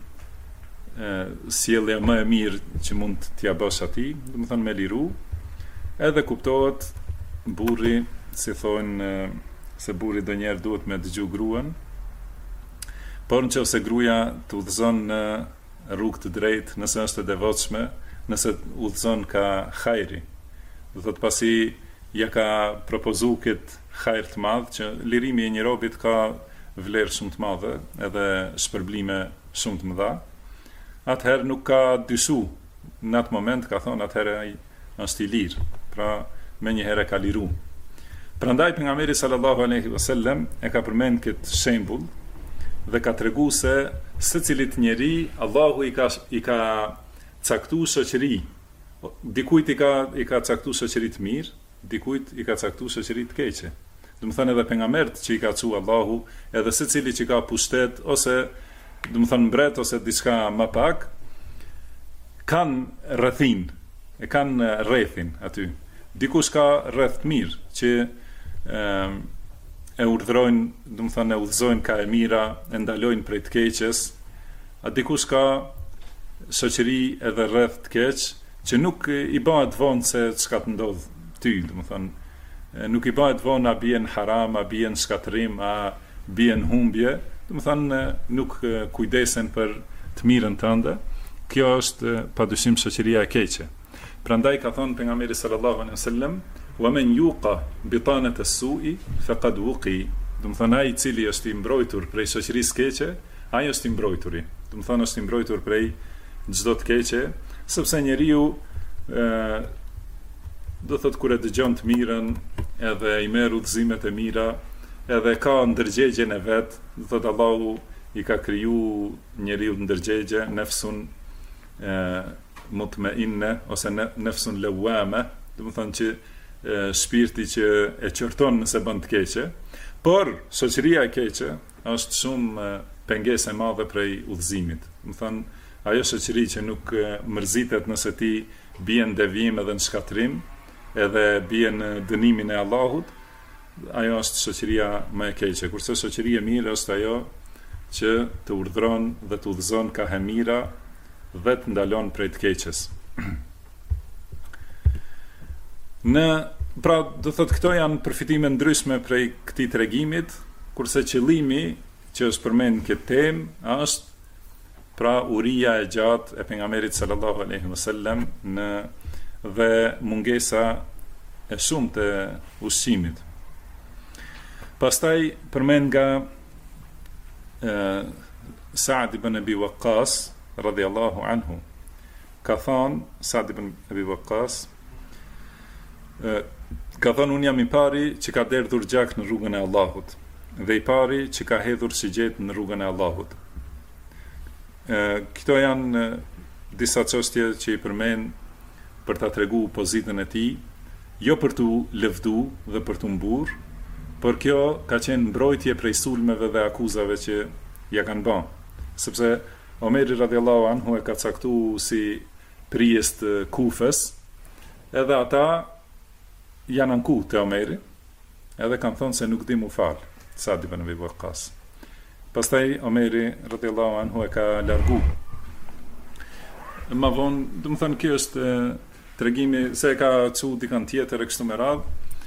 sjellja më e mirë që mund t'ia bësh atij, do të thonë me liru, edhe kuptohet burri, si thonë se burri donjëherë duhet me dëgju gruan, por nëse gruaja të udhëzon në rrugë të drejtë, nëse është e devotshme, nëse udhëzon ka hajri, do thotë pasi ja ka propozuar këtë hajr të madh, që lirimi e një robit ka vlerë shumë të madhe, edhe shpërblime shumë të mëdha, atëherë nuk ka dyshu, në atë moment ka thonë atëherë ai është i lirë, pra me njëherë ka liru. Prandaj pejgamberi sallallahu alaihi wasallam e ka përmend këtë shembull dhe ka tregu se secilit njeri Allahu i ka caktuar shoqëri. Dikujt i ka caktuar shoqëri të mirë, dikujt i ka caktuar shoqëri të keqe. Do të thonë edhe pejgambert që i ka thënë Allahu, edhe secili që ka pushtet ose do të thonë mbret ose diçka më pak, kanë rrethin, e kanë rrethin aty. Dikush ka rreth të mirë që e urdhrojnë, do të thonë e udhëzojnë ka e mira, e ndalojnë prej të keqes. A dikush ka shoqëri edhe rreth të keq, që nuk i bëhet vonë se çka të ndodh ty, do të thonë nuk i bëhet vonë a bien haram, a bien shkatrim, a bien humbje. Do të thonë nuk kujdesen për të mirën tënde. Kjo është padyshim shoqëria e keqe. Prandaj ka thonë pejgamberi sallallahu alaihi wasallam, wa men yuqa bitanet as-su'i faqad wuqi. Do të thonë ai I cili është I mbrojtur prej shoqërisë keqe, ai është I mbrojturi. Do të thonë është I mbrojtur prej çdo të keqe, sepse njeriu do thotë kur e dëgjon të mirën, edhe I merr udhëzimet e mira, edhe ka ndërgjegjen e vet, do thotë Allahu I ka kriju njeriu ndërgjegje, nefsun mutmainne ose nefsun lawame, do të thonë që shpirti që e qorton nëse bën të keqe, por shoqëria e keqe është shumë pengesë e madhe prej udhëzimit. Do të thonë ajo shoqëri që nuk mërzitet nëse ti bie në devijim edhe në shkatrim, edhe bie në dënimin e Allahut, ajo është shoqëria më e keqe. Kurse shoqëria e mirë është ajo që të urdhron dhe të udhëzon ka e mira dhe të ndalon prej të keqes. Pra, do thotë këto janë përfitime ndryshme prej këtij tregimit, kurse qëllimi që është përmend në këtë temë është pra uria e gjatë e pejgamberit sallallahu alaihi wasallam dhe mungesa e shumtë të ushqimit. Pastaj përmend nga Sa'd ibn Abi Waqqas radhiyallahu anhu, ka thënë Sa'd ibn Abi Waqqas, ka thënë unë jam I pari që ka derdhur gjak në rrugën e Allahut dhe I pari që ka hedhur sigjet në rrugën e Allahut. Këto janë disa çështje që I përmend për ta treguar pozitën e tij, jo për t'u lëvdu dhe për t'u mbur, por kjo ka qenë mbrojtje prej sulmeve dhe akuzave që ja kanë bën. Sepse Omeri radhiyallahu anhu e ka caktuar si prijes të Kufës, edhe ata janë anku të Omeri, edhe kanë thonë se nuk di mu falë, Sa'd ibn Abi Waqqas. Pastaj Omeri radhiyallahu anhu e ka largu. Ma vonë, do të thënë kjo është tregimi se e ka çu dikant tjetër e kështu me radhë,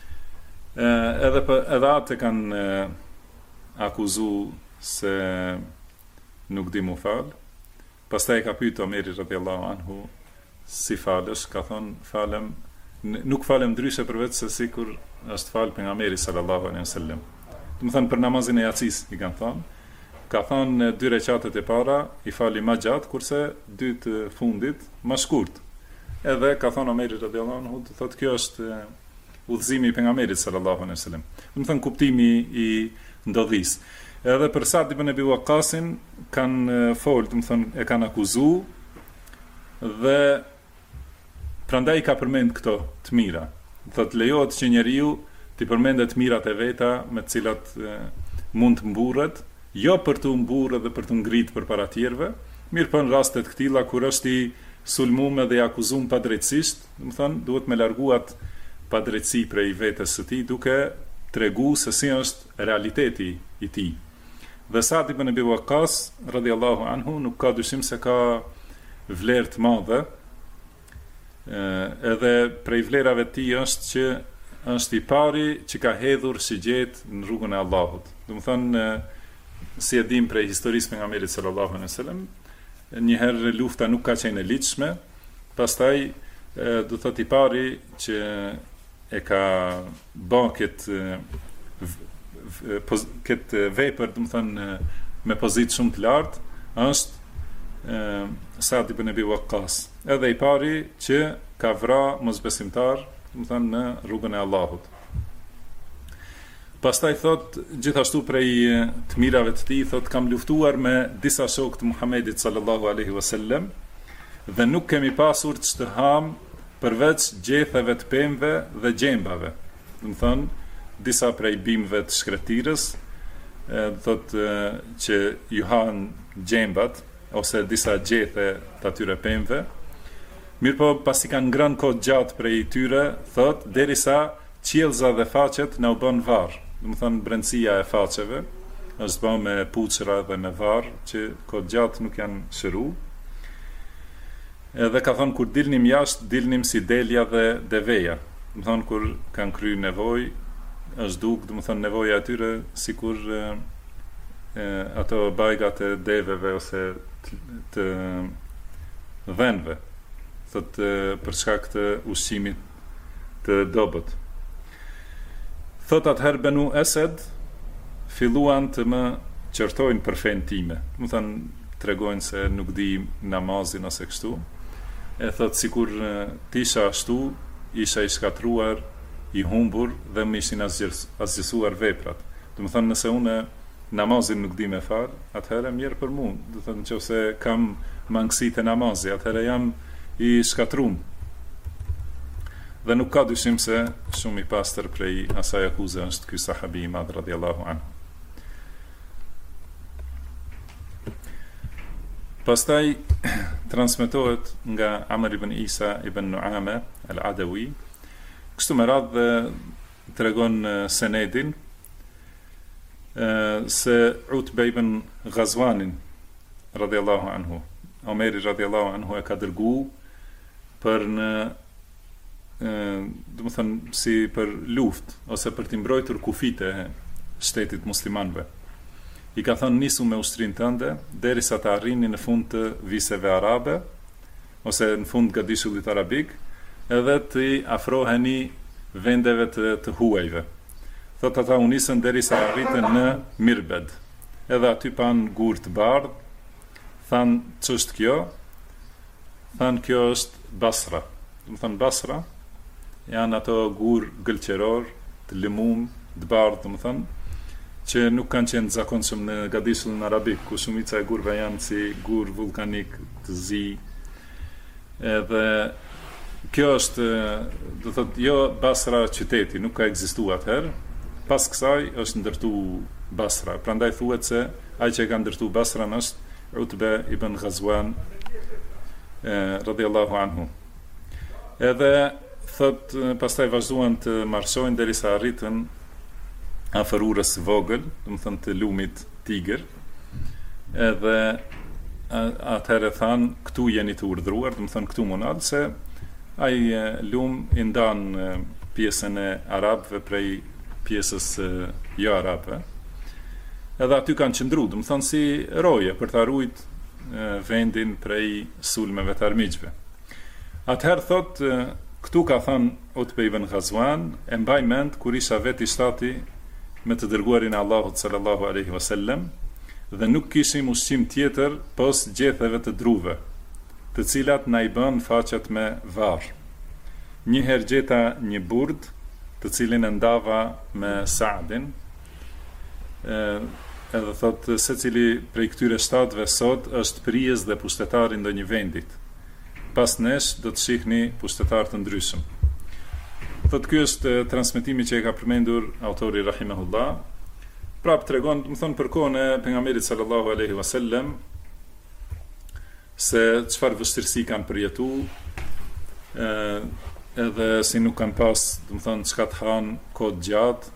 edhe atë kanë akuzu se nuk di mu falë. Pastaj ka pyet Omeri radhiyallahu anhu si falësh, ka thonë falem, nuk falem ndryshe përveç se sikur është fal pejgamberi sallallahu alaihi wasallam. Do të thënë për namazin e yacis I kanë thënë, ka thënë 2 rekatet e para I fali më gjatë, kurse 2 të fundit më shkurt. Edhe ka thënë Omeri radhiyallahu anhu, do thotë kjo është udhëzimi I pejgamberit sallallahu alaihi wasallam. Do të thënë kuptimi I ndodhisë. Edhe për Sa'd ibn Abi Waqqasin kanë folë, do të thënë e kanë akuzuar dhe prandaj ka përmend këto të mira. Thotë lejohet që njeriu të përmendet mirat e veta me të cilat mund të mburret, jo për të mburrë dhe për të ngritë përpara tjerëve, mirë po në rastet këtilla kur është I sulmuar dhe I akuzuar padrejtësisht, do të thonë duhet me larguat padrejtësi prej vetes së tij, duke treguar se si është realiteti I tij. Dhe Sa'd ibn Abi Waqqas radhiyallahu anhu nuk ka dyshim se ka vlerë të madhe. Edhe prej vlerave të tij është që është I pari që ka hedhur sigjet në rrugën e Allahut. Do të thonë si e dim prej historisë pejgamberit sallallahu alaihi wasallam, njëherë lufta nuk ka qenë e ligjshme, pastaj do thotë I pari që e ka bën këtë vepër, do të thonë me pozitë shumë të lartë, është Sa'd ibn Abi Waqqas. Edhe I pari që ka vra mosbesimtar, do të thënë në rrugën e Allahut. Pastaj thot gjithashtu prej të mirave të tij, thot kam luftuar me disa shokë të Muhamedit sallallahu alaihi wasallam dhe nuk kemi pasur ç'të ham përveç gjetheve të pemëve dhe gjembave. Do të thënë disa prej bimëve të shkretirës, thot që ju han gjembat ose disa gjethe të atyre pemëve. Mirë po pasi kanë ngrënë kohë gjatë prej tyre, thot derisa qiellza dhe faqet në u bën varr. Do të thënë brendësia e faqeve është bën me puçra dhe me varr që kohë gjatë nuk janë shëruar. Edhe ka thënë kur dilnim jashtë, dilnim si delja dhe deveja. Do të thënë kur kanë kryer nevojë, është duk, do të thënë nevoja e tyre sikur ato bajgat e deveve ose të dhenve, thot për shkak të ushqimit të dobët. Thot atëherë Banu Esed filluan të më qërtojnë për fenë time. Më thënë, tregojnë se nuk di namazin ose kështu. E thot, sikur tisha ashtu, isha i shkatruar, i humbur dhe më ishin asgjësuar veprat. Do të thënë, nëse unë namazin nuk di me fal, atëherë mirë për mua. Do të thënë, nëse kam mangësitë e namazit, atëherë jam i shkatruar. Dhe nuk ka dyshim se shumë i pastër prej asaj akuze është ky sahabi i madh radhiyallahu anhu. Pastaj transmetohet nga Amr ibn Isa ibn Nuame al-Adawi, kështu me radhë tregon senedin se Utbe ibn Ghazwanin radhiyallahu anhu, Omeri radhiyallahu anhu e ka dërgu për në do të thënë si për luftë ose për të mbrojtur kufite e shtetit muslimanëve. I ka thënë nisu me ushtrinë tënde derisa të arrini në fund të viseve arabe ose në fund gadishullit arabik, edhe të afroheni vendeve të huajve. Thot ata u nisën derisa arritën në Mirbed. Edhe aty pan gur të bardh, thanë ç'është kjo? Thanë kjo është Basra. Do të thënë Basra janë ato gur gëlqeror, të lëmum, të bardhë, do të thënë, që nuk kanë qenë zakonshëm në gadishullin arabik, ku shumica e gurve janë si gur vulkanik të zi. Edhe kjo është, do thotë, jo Basra qyteti, nuk ka ekzistuar atëherë. Pas kësaj është ndërtu Basra. Prandaj thuhet se ai që ka ndërtu Basran është Utbe ibn Ghazwan radhiyallahu anhu. Edhe thot, pastaj vazhduan të marshojnë derisa arritën afër urës së vogël, do të thënë të lumit Tigër. Edhe atëherë thanë, këtu jeni të urdhëruar, do të thënë këtu munad, se ai lum i ndan pjesën e arabëve prej pjesës jo arabe. Edhe aty kanë qëndruar, do të thënë si roje për ta ruajtur vendin prej sulmeve të armiqve. Atëherë thot, këtu ka thënë Utbe ibn Ghazwan, e mbaj mend kur isha vetë i shtati me të dërguarin e Allahut sallallahu alaihi wasallam, dhe nuk kishim ushqim tjetër pos gjetheve të druve, të cilat na i bën faqet me varr. Një herë gjeta një burd, të cilin e ndava me Saadin, edhe thot secili prej këtyre shtatëve sot është prijes dhe pushtetar i ndonjë vendit. Pas nesh do të shihni pushtetar të ndryshëm. Thot ky është transmetimi që e ka përmendur autori rahimahullah. Prap tregon, do të thonë për kohën e pejgamberit sallallahu alaihi wasallam, se çfarë vështirësi kanë përjetuar, edhe si nuk kanë pas, do të thonë, çka të hanë kohë gjatë.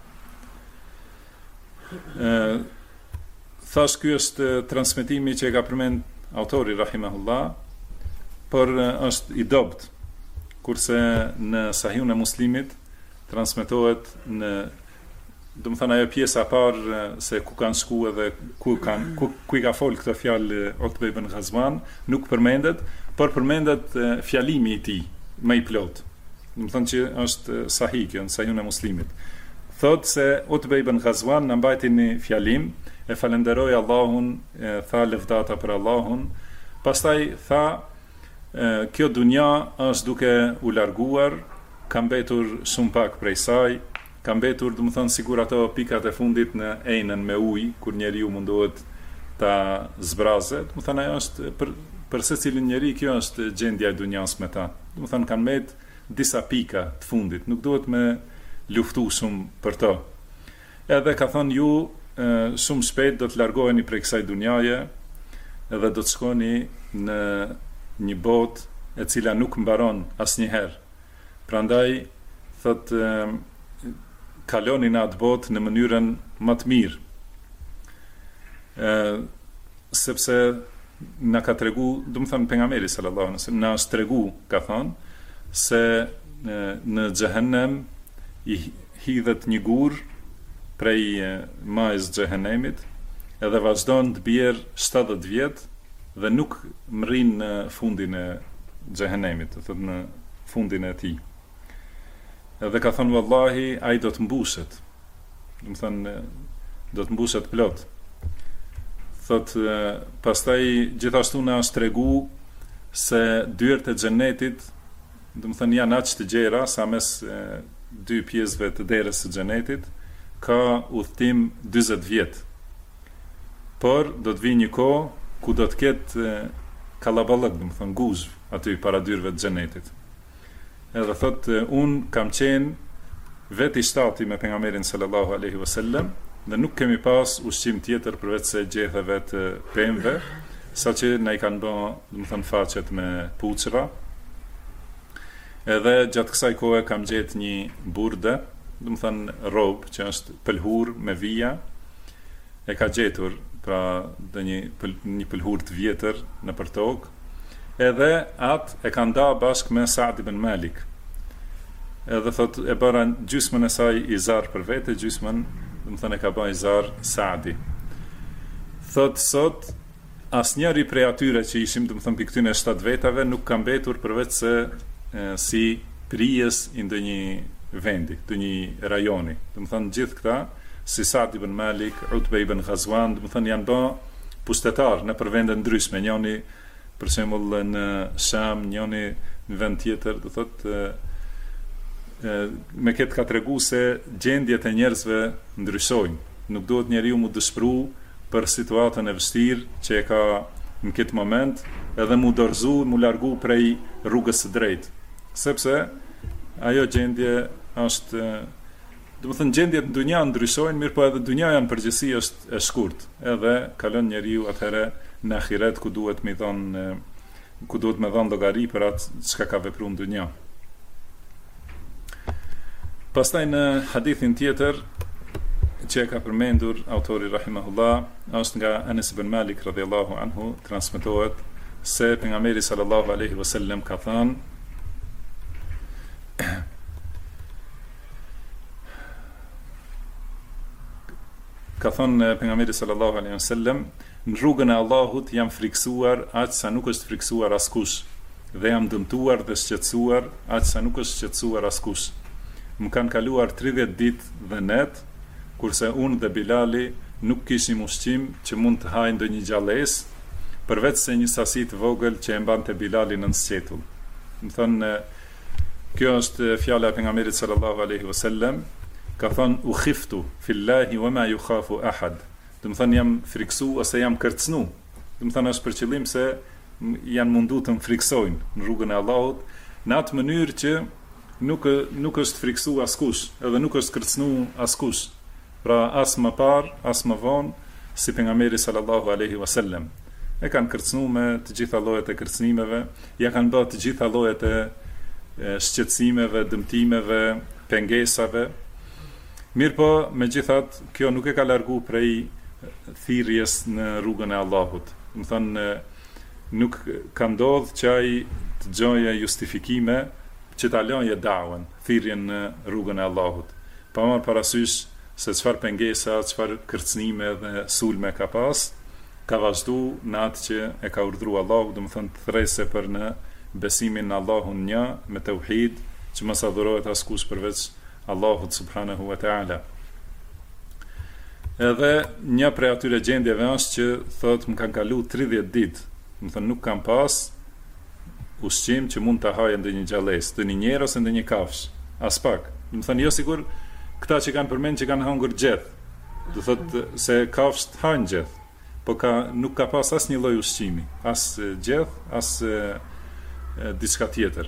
Thash ky është transmetimi që e ka përmend autori rahimahullah, por është i dobt, kurse në Sahihun e Muslimit transmetohet në, do të thënë, ajo pjesa e parë se ku kanë shku edhe ku i ka fol këtë fjalë Utbe ibn Ghazwan nuk përmendet, por përmendet fjalimi i tij më i plot. Do të thënë që është sahih kjo në Sahihun e Muslimit. Thot se Utbe ibn Ghazwan na mbajti një fjalim, e falenderoi Allahun, tha lëvdata për Allahun, pastaj tha, kjo dunja është duke u larguar, ka mbetur shumë pak prej saj, ka mbetur, do të thënë, sigur ato pikat e fundit në ejnën me ujë, kur njeriu mundohet ta zbrazë. Do të thënë, ajo është për secilin njeri, kjo është gjendja e dunjas me ta. Do të thënë, kanë mbet disa pika të fundit, nuk duhet me luftu shumë për to. Edhe ka thënë, ju shumë shpejt do të largoheni prej kësaj dunjaje, edhe do të shkoni në një botë e cila nuk mbaron asnjëherë. Prandaj thot, kaloni në atë botë në mënyrën më të mirë. Sepse na ka tregu, do të thënë pejgamberi sallallahu alaihi wasallam na është tregu, ka thënë se në xhehenem i hidhet një gur prej majës xhehenemit, edhe vazhdon të bjerë 70 vjet dhe nuk mrin në fundin e xhehenemit, do thotë në fundin e tij. Edhe ka thënë, vallahi, ai do të mbushet. do të thënë do të mbushet plot. Thot pastaj gjithashtu na është tregu se dyert e xhenetit, do të thënë janë aq të gjera sa mes dy pjesëve të derës së xhenetit ka udhtim 40 vjet. Por do të vijë një kohë ku do të ketë kallaballëk, do të thënë guzh aty para dyerve të xhenetit. Edhe thot un kam qenë veti shtati me pejgamberin sallallahu alaihi wasallam dhe nuk kemi pas ushqim tjetër përveç se gjetheve të pemëve, saqë na i kanë bë, do të thënë faqet me puçra. Edhe gjatë kësaj kohe kam gjetë një burde, do të thënë robë që është pëlhur me vija, e ka gjetur pra dhe një pëlhur të vjetër në për tokë, edhe atë e ka nda bashkë me Sa'd ibn Malik. Edhe thot e bëra gjysmën e saj izar për vete, gjysmën do të thënë e ka bërë izar Sa'di. Thot sot asnjëri prej atyre që ishim, do të thënë pikëtyne 7 vetave, nuk ka mbetur përveç se si prijes i ndonjë vendi, të një rajoni. Do të thënë gjithë këta, si Sa'd ibn Malik, Utbe ibn Ghazwan, do të thënë janë bë pushtetar në për vende ndryshme, njëri për shembull në Sham, njëri në vend tjetër, do thotë me këtë ka tregu se gjendjet e njerëzve ndryshojnë. Nuk duhet njeriu mu dëshpëru për situatën e vështirë që e ka në këtë moment, edhe mu dorëzu, mu largu prej rrugës së drejtë. Sepse ajo gjendje është, do të thënë gjendjet në dunja ndryshojnë, mirë po edhe dunjaja në përgjithësi është e shkurt. Edhe kalon njeriu atëherë në ahiret ku duhet me dhënë llogari për atë çka ka vepruar në dunja. Pastaj në hadithin tjetër që e ka përmendur autori rahimahullah, është nga Anas ibn Malik radhiyallahu anhu, transmetohet se pejgamberi sallallahu alaihi wasallam ka thënë pejgamberi sallallahu alaihi wasallam, në rrugën e Allahut jam friksuar aq sa nuk është friksuar askush, dhe jam dëmtuar dhe shqetësuar aq sa nuk është shqetësuar askush. Më kanë kaluar 30 ditë dhe net, kurse unë dhe Bilali nuk kishim ushqim që mund të hajë ndonjë gjallësë, përveç se një sasi të vogël që e mbante Bilali në sqetull. Më thënë, kjo është fjala e pejgamberit sallallahu alaihi wasallam, ka thënë u khiftu fillahi wa ma yukhafu ahad. Do të thënë jam friksu ose jam kërcnu. Do të thënë është për qëllim se janë mundu të më friksojnë në rrugën e Allahut, në atë mënyrë që nuk është friksu askush, edhe nuk është kërcnu askush. Pra as më parë, as më vonë, si pejgamberi sallallahu alaihi wasallam. E kanë kërcnu me të gjitha llojet e kërcnimeve, ja kanë bërë të gjitha llojet e shqetësimeve, dëmtimeve, pengesave. Mirë po, megjithatë, kjo nuk e ka largu prej thirrjes në rrugën e Allahut. Do të thënë, nuk ka ndodhur që ai të gjoje justifikime që ta lënje da'wen, thirrjen në rrugën e Allahut. Pa marrë parasysh se çfarë pengesa, çfarë kërcënime dhe sulme ka pas, ka vazhdu në atë që e ka urdhëruar Allahu, do të thënë të thresë për në besimin në Allahun një, me tauhid, që mos adhurohet askush përveç Allahut subhanahu wa ta'ala. Edhe një prej atyre gjendjeve është që thotë më kanë kalu 30 ditë, do të thënë nuk kam pas ushqim që mund të hajë ndonjë gjallësë, ndonjë njerë ose ndonjë kafsh, as pak. Do të thënë jo sigur këta që kanë përmend që kanë hangur gjeth. Do thotë se kafsht hajnë gjeth, po nuk ka pas asnjë lloj ushqimi, as gjeth, as diçka tjetër.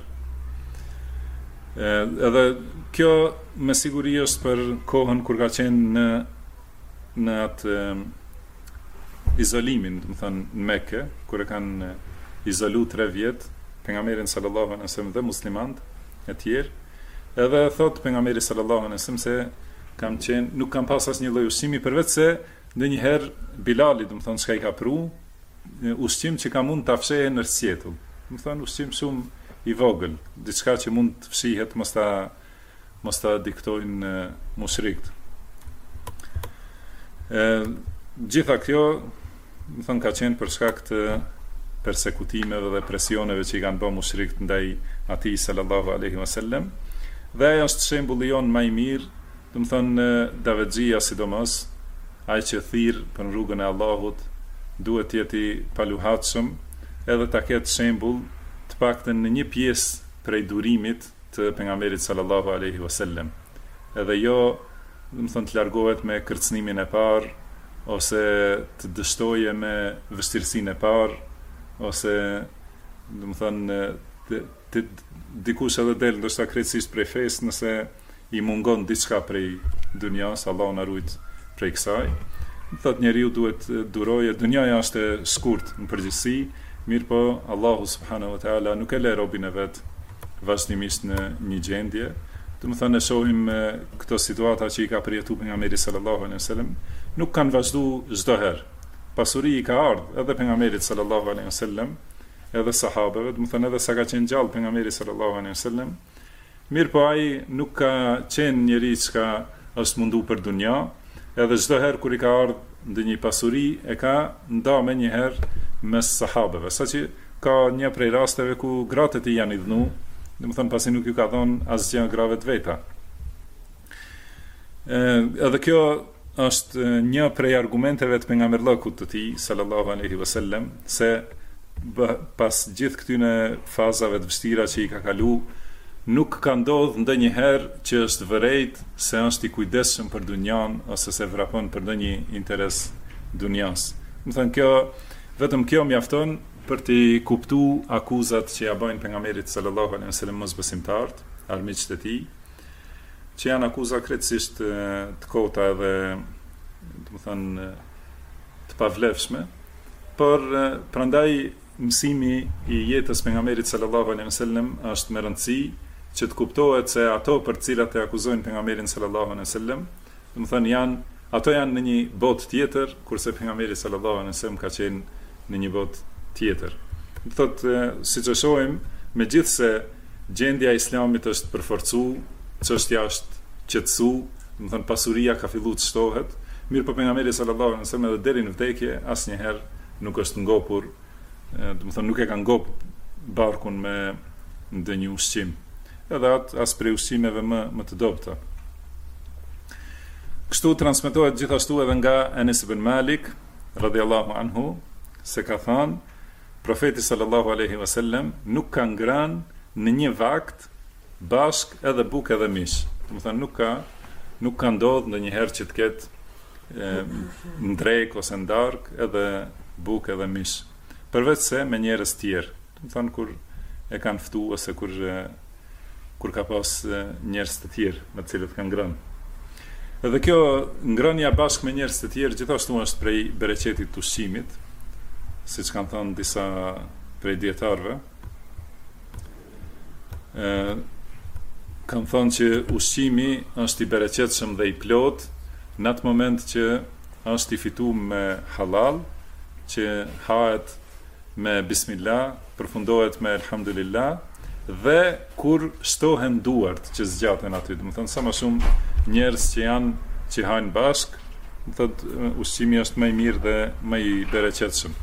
Edhe kjo me siguri është për kohën kur ka qenë në atë izolimin, do të thënë në Mekë, kur e kanë izolu 3 vjet pejgamberin sallallahu alaihi wasallam dhe muslimanët e tjerë. Edhe thot pejgamberi sallallahu alaihi wasallam se nuk kam pas asnjë lloj ushqimi përveç se ndonjëherë Bilali, do të thonë çka i ka pru, ushqim që ka mund ta fshehë në sqetull. Do të thonë ushqim shumë i vogël, diçka që mund të fshihet mos ta diktojnë mushrikët. Gjitha kjo, do të thonë ka qenë për shkak të persekutimeve dhe presioneve që i kanë bërë mushrikët ndaj atij sallallahu alaihi wasallam. Dhe ajo është shembulli jon më i mirë Do të thonë davetxhia sidomos, ai që thirr për rrugën e Allahut, duhet të jeti paluhatshëm, edhe ta ketë shembull të paktën në një pjesë prej durimit të pejgamberit sallallahu alaihi wasallam. Edhe jo, do të thonë të largohet me kërcënimin e parë, ose të dështoje me vështirësinë e parë, ose do të thonë dikush edhe del ndoshta krejtësisht prej fesë nëse i mungon diçka prej dunjas, Allahu na ruaj prej kësaj. Thot njeriu duhet duroje, dunjaja është e shkurt në përgjithësi, mirë po Allahu subhanahu wa taala nuk e lë robën e vet vazhdimisht në një gjendje. Do të thonë, ne shohim këto situata që i ka përjetuar pejgamberi sallallahu alaihi wasallam, nuk kanë vazhduar çdo herë. Pasuri i ka ardhur edhe pejgamberit sallallahu alaihi wasallam, edhe sahabeve, do të thonë edhe sa ka qenë gjallë pejgamberi sallallahu alaihi wasallam. Mirë po ai nuk ka qenë njeri që është mundu për dunja, edhe çdo herë kur i ka ardhur ndonjë pasuri e ka nda me një herë mes sahabeve, saqë ka një prej rasteve ku gratë e tij janë i dhënë, do të thonë pasi nuk ju ka thonë asgjë grave të veta. Edhe kjo është një prej argumenteve të pejgamberllëkut të tij sallallahu alaihi wasallam, se pas gjithë këtyne fazave të vështira që i ka kalu, nuk ka ndodhur ndonjëherë që është vërejt se është i kujdesshëm për dunjan ose se vrapon për ndonjë interes dunjas. Do të thonë vetëm kjo mjafton për të kuptu akuzat që ja bojnë pejgamberit sallallahu alaihi wasallam mosbesimtarët, armiqtë e tij, që janë akuza krejtësisht të kota edhe, do të thonë, të pavlefshme, por prandaj mësimi i jetës pejgamberit sallallahu alaihi wasallam është me rëndësi që të kuptohet se ato për të cilat e akuzojnë pejgamberin sallallahu alaihi wasallam, do të thonë ato janë në një botë tjetër, kurse pejgamberi sallallahu alaihi wasallam ka qenë në një botë tjetër. Do thotë, siç e shohim, megjithse gjendja e Islamit është përforcuar, çështja është qetësuar, do të thonë pasuria ka filluar të shtohet, mirë po pejgamberi sallallahu alaihi wasallam edhe deri në vdekje asnjëherë nuk është ngopur, do të thonë nuk e ka ngop barkun me ndonjë ushqim. Edhe as prej ushqimeve më të dobta. Kështu transmetohet gjithashtu edhe nga Enes ibn Malik radhiyallahu anhu, se ka thënë profeti sallallahu alaihi wasallam nuk ka ngrënë në një vakt bashk edhe bukë edhe mish. Do të thonë nuk ka ndodhur ndonjëherë që të ketë ndrek ose ndark edhe bukë edhe mish. Përveç se me njerëz tjerë. Do të thonë kur e kanë ftuar ose kur ka pas njerëz të tjerë me të cilët kanë ngrënë. Edhe kjo ngrënia bashkë me njerëz të tjerë gjithashtu është prej bereqetit të ushqimit, siç kanë thënë disa prej dietarëve. Kanë thënë që ushqimi është i bereqetshëm dhe i plot në atë moment që është i fituar me halal, që hahet me bismillah, përfundohet me elhamdulillah, dhe kur shtohen duart që zgjaten aty, do të thonë sa më shumë njerëz që hajnë bashk, do thotë ushqimi është më i mirë dhe më i bereqetshëm.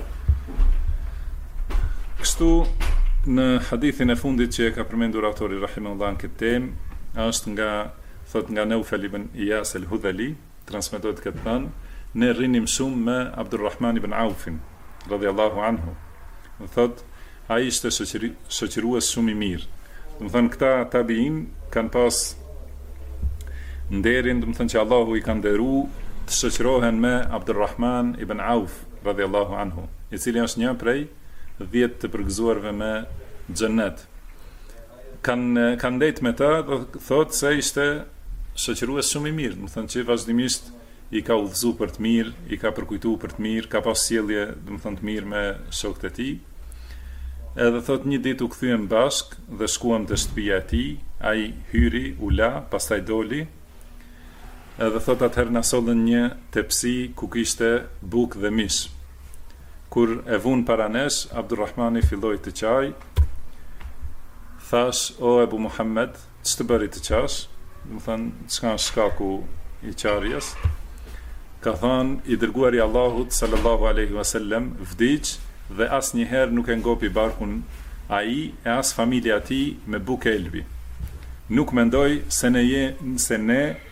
Kështu në hadithin e fundit që e ka përmendur autori rahimahullah në këtë temë, është nga Naufal ibn Iyas al-Hudhali, transmetohet këtë thënë, ne rrinim shumë me Abdurrahman ibn Aufin radhiyallahu anhu. Do thotë ai ishte shoqërues shumë i mirë. Do të thonë këta tabiin kanë pas nderin, do të thonë që Allahu i ka nderuar të shoqërohen me Abdurrahman ibn Auf radhiyallahu anhu, i cili është një prej 10 të përgëzuarve me xhennet. Kanë ndejt me ta, thotë se ishte shoqërues shumë i mirë, do të thonë që vazhdimisht i ka udhëzuar për të mirë, i ka përkujtuar për të mirë, ka pas sjellje, do të thonë të mirë me shokët e tij. Edhe thot një ditë u kthyen bashk dhe shkuam te shtëpia e tij, ai hyri, u la, pastaj doli. Edhe thot atëherë na sollën një tepsi ku kishte bukë dhe mish. Kur e vun para nesh, Abdurrahmani filloi të qaj. Thash, o Ebu Muhammed, ç'të bëri të qash? Do të thënë, çka është shkaku i qarjes? Ka thënë, i dërguari i Allahut sallallahu alaihi wasallam vdiq dhe asnjëherë nuk e ngopi barkun ai e as familja e tij me bukë elbi. Nuk mendoj se ne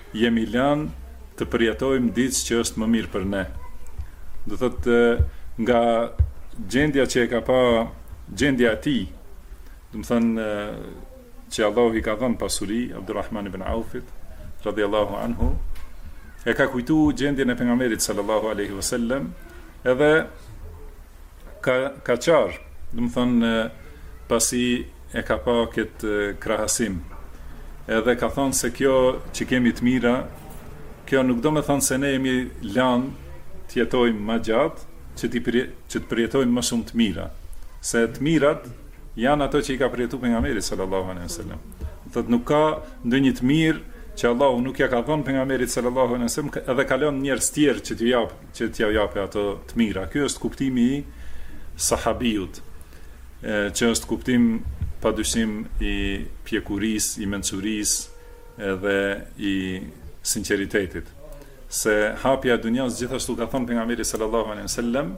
jemi lanë të përjetojmë ditë që është më mirë për ne. Do thotë nga gjendja që e ka pa gjendja e tij, do të thënë që Allahu i ka dhënë pasuri Abdulrahman ibn Aufit radhiyallahu anhu, e ka kujtu gjendjen e pejgamberit sallallahu alaihi wasallam, edhe ka qarë, do të thënë pasi e ka pa këtë krahasim, edhe ka thonë se kjo që kemi të mira, kjo nuk do me thonë se ne jemi lanë të jetojmë më gjatë, që të përjetojmë më shumë të mira, se të mirat janë ato që i ka përjetu pejgamberi sallallahu alaihi wasallam. Thotë nuk ka ndonjë të mirë që Allahu nuk ja ka dhënë pejgamberit sallallahu alaihi wasallam, edhe ka lënë njerëz tjerë që t'ja japë ato të mira. Ky është kuptimi i sahabiut, që është kuptim padyshim i pjekurisë, i mençurisë edhe i sinqeritetit. Se hapja e dunjas, gjithashtu ka thënë pejgamberi sallallahu alaihi wasallam,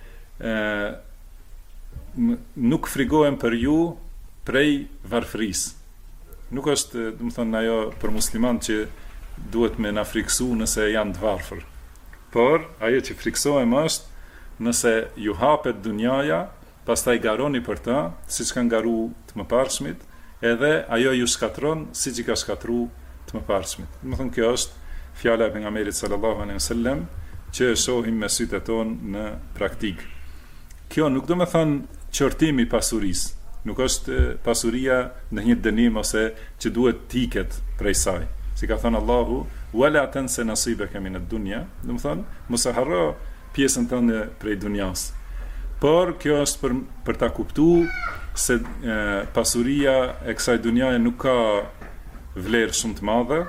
nuk frigohem për ju prej varfërisë. Nuk është, do të thonë, ajo për musliman që duhet me na friksu nëse janë të varfër. Por ajo që friksohem është nëse ju hapet dunjaja, pastaj garoni për ta, siç kanë garu të mëparshmit, edhe ajo ju shkatron siç i ka shkatru të mëparshmit. Do të thonë, kjo është fjala e pejgamberit sallallahu alaihi wasallam që e shohim me sytë tonë në praktik. Kjo nuk do të thonë qortimi i pasurisë. Nuk është pasuria në një dënim ose që duhet tiket prej saj. Si ka thënë Allahu, "Wala tansa nasibaka min ad-dunya", do të thonë, mos e harro pjesën tënde prej dunjas. Por kjo është për ta kuptuar se pasuria e kësaj dunjaje nuk ka vlerë shumë të madhe,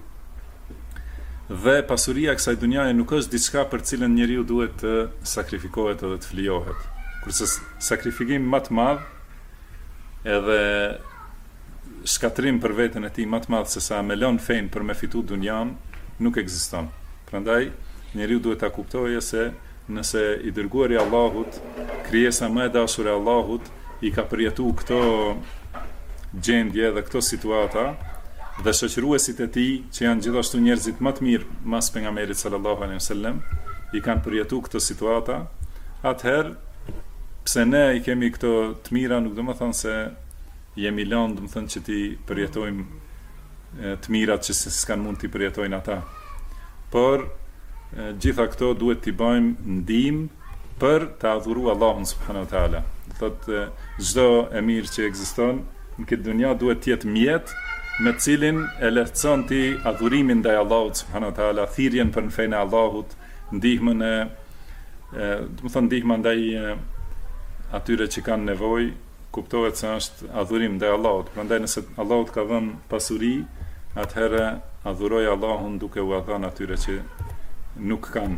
dhe pasuria e kësaj dunjaje nuk është diçka për cilën njeriu duhet të sakrifikohet edhe të flijohet. Kurse sakrifikim më të madh edhe shkatrim për veten e tij më të madh se sa me lën fen për me fitu dunjan nuk ekziston. Prandaj njeriu duhet ta kuptojë se nëse i dërguari i Allahut, krijesa më e dashur e Allahut, i ka përjetu këto gjendje dhe këto situata, dhe shoqëruesit e tij, që janë gjithashtu njerëzit më të mirë mas pejgamberit sallallahu alaihi wasallam, i kanë përjetu këto situata, atëherë pse ne i kemi këto të mira, nuk do të thonë se jemi lënë, do të thonë, që ti përjetojmë të mirat që s'kan mund t'i përjetojnë ata. Por gjitha këto duhet t'i bëjmë ndihmë për të adhuruar Allahun subhanahu wa taala. Do thotë çdo e mirë që ekziston në këtë dunja duhet të jetë mjet me cilin e lehtëson ti adhurimin ndaj Allahut subhanahu wa taala, thirrjen për fenë e Allahut, ndihmën do të thonë ndihma ndaj atyre që kanë nevojë, kuptohet se është adhurim ndaj Allahut. Prandaj nëse Allahut ka dhënë pasuri, atëherë adhuroj Allahun duke u dhënë atyre që nuk kanë.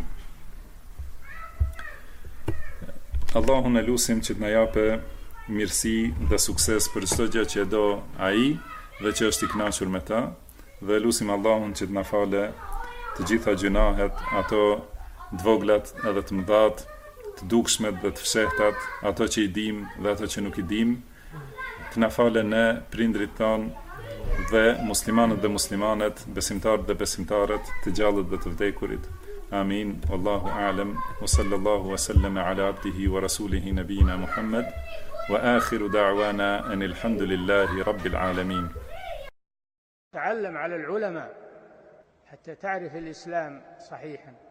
Allahun e lutim që të na japë mirësi dhe sukses për çdo gjë që do ai dhe që është i kënaqur me ta, dhe lutim Allahun që të na falë të gjitha gjunahet, ato të voglat edhe të mëdhat, të dukshmet dhe të fshehtat, ato që i dim dhe ato që nuk i dim, të na falë ne, prindrit tanë dhe muslimanët dhe muslimanet, besimtarët dhe besimtarët, të gjallët dhe të vdekurit. Amin. Wallahu a'lam. Wa sallallahu wa sallama ala abdihi wa rasulihi nabiyina Muhammad. Wa akhiru da'wana anil hamdulillahi rabbil alamin. تعلم على العلماء حتى تعرف الإسلام صحيحا.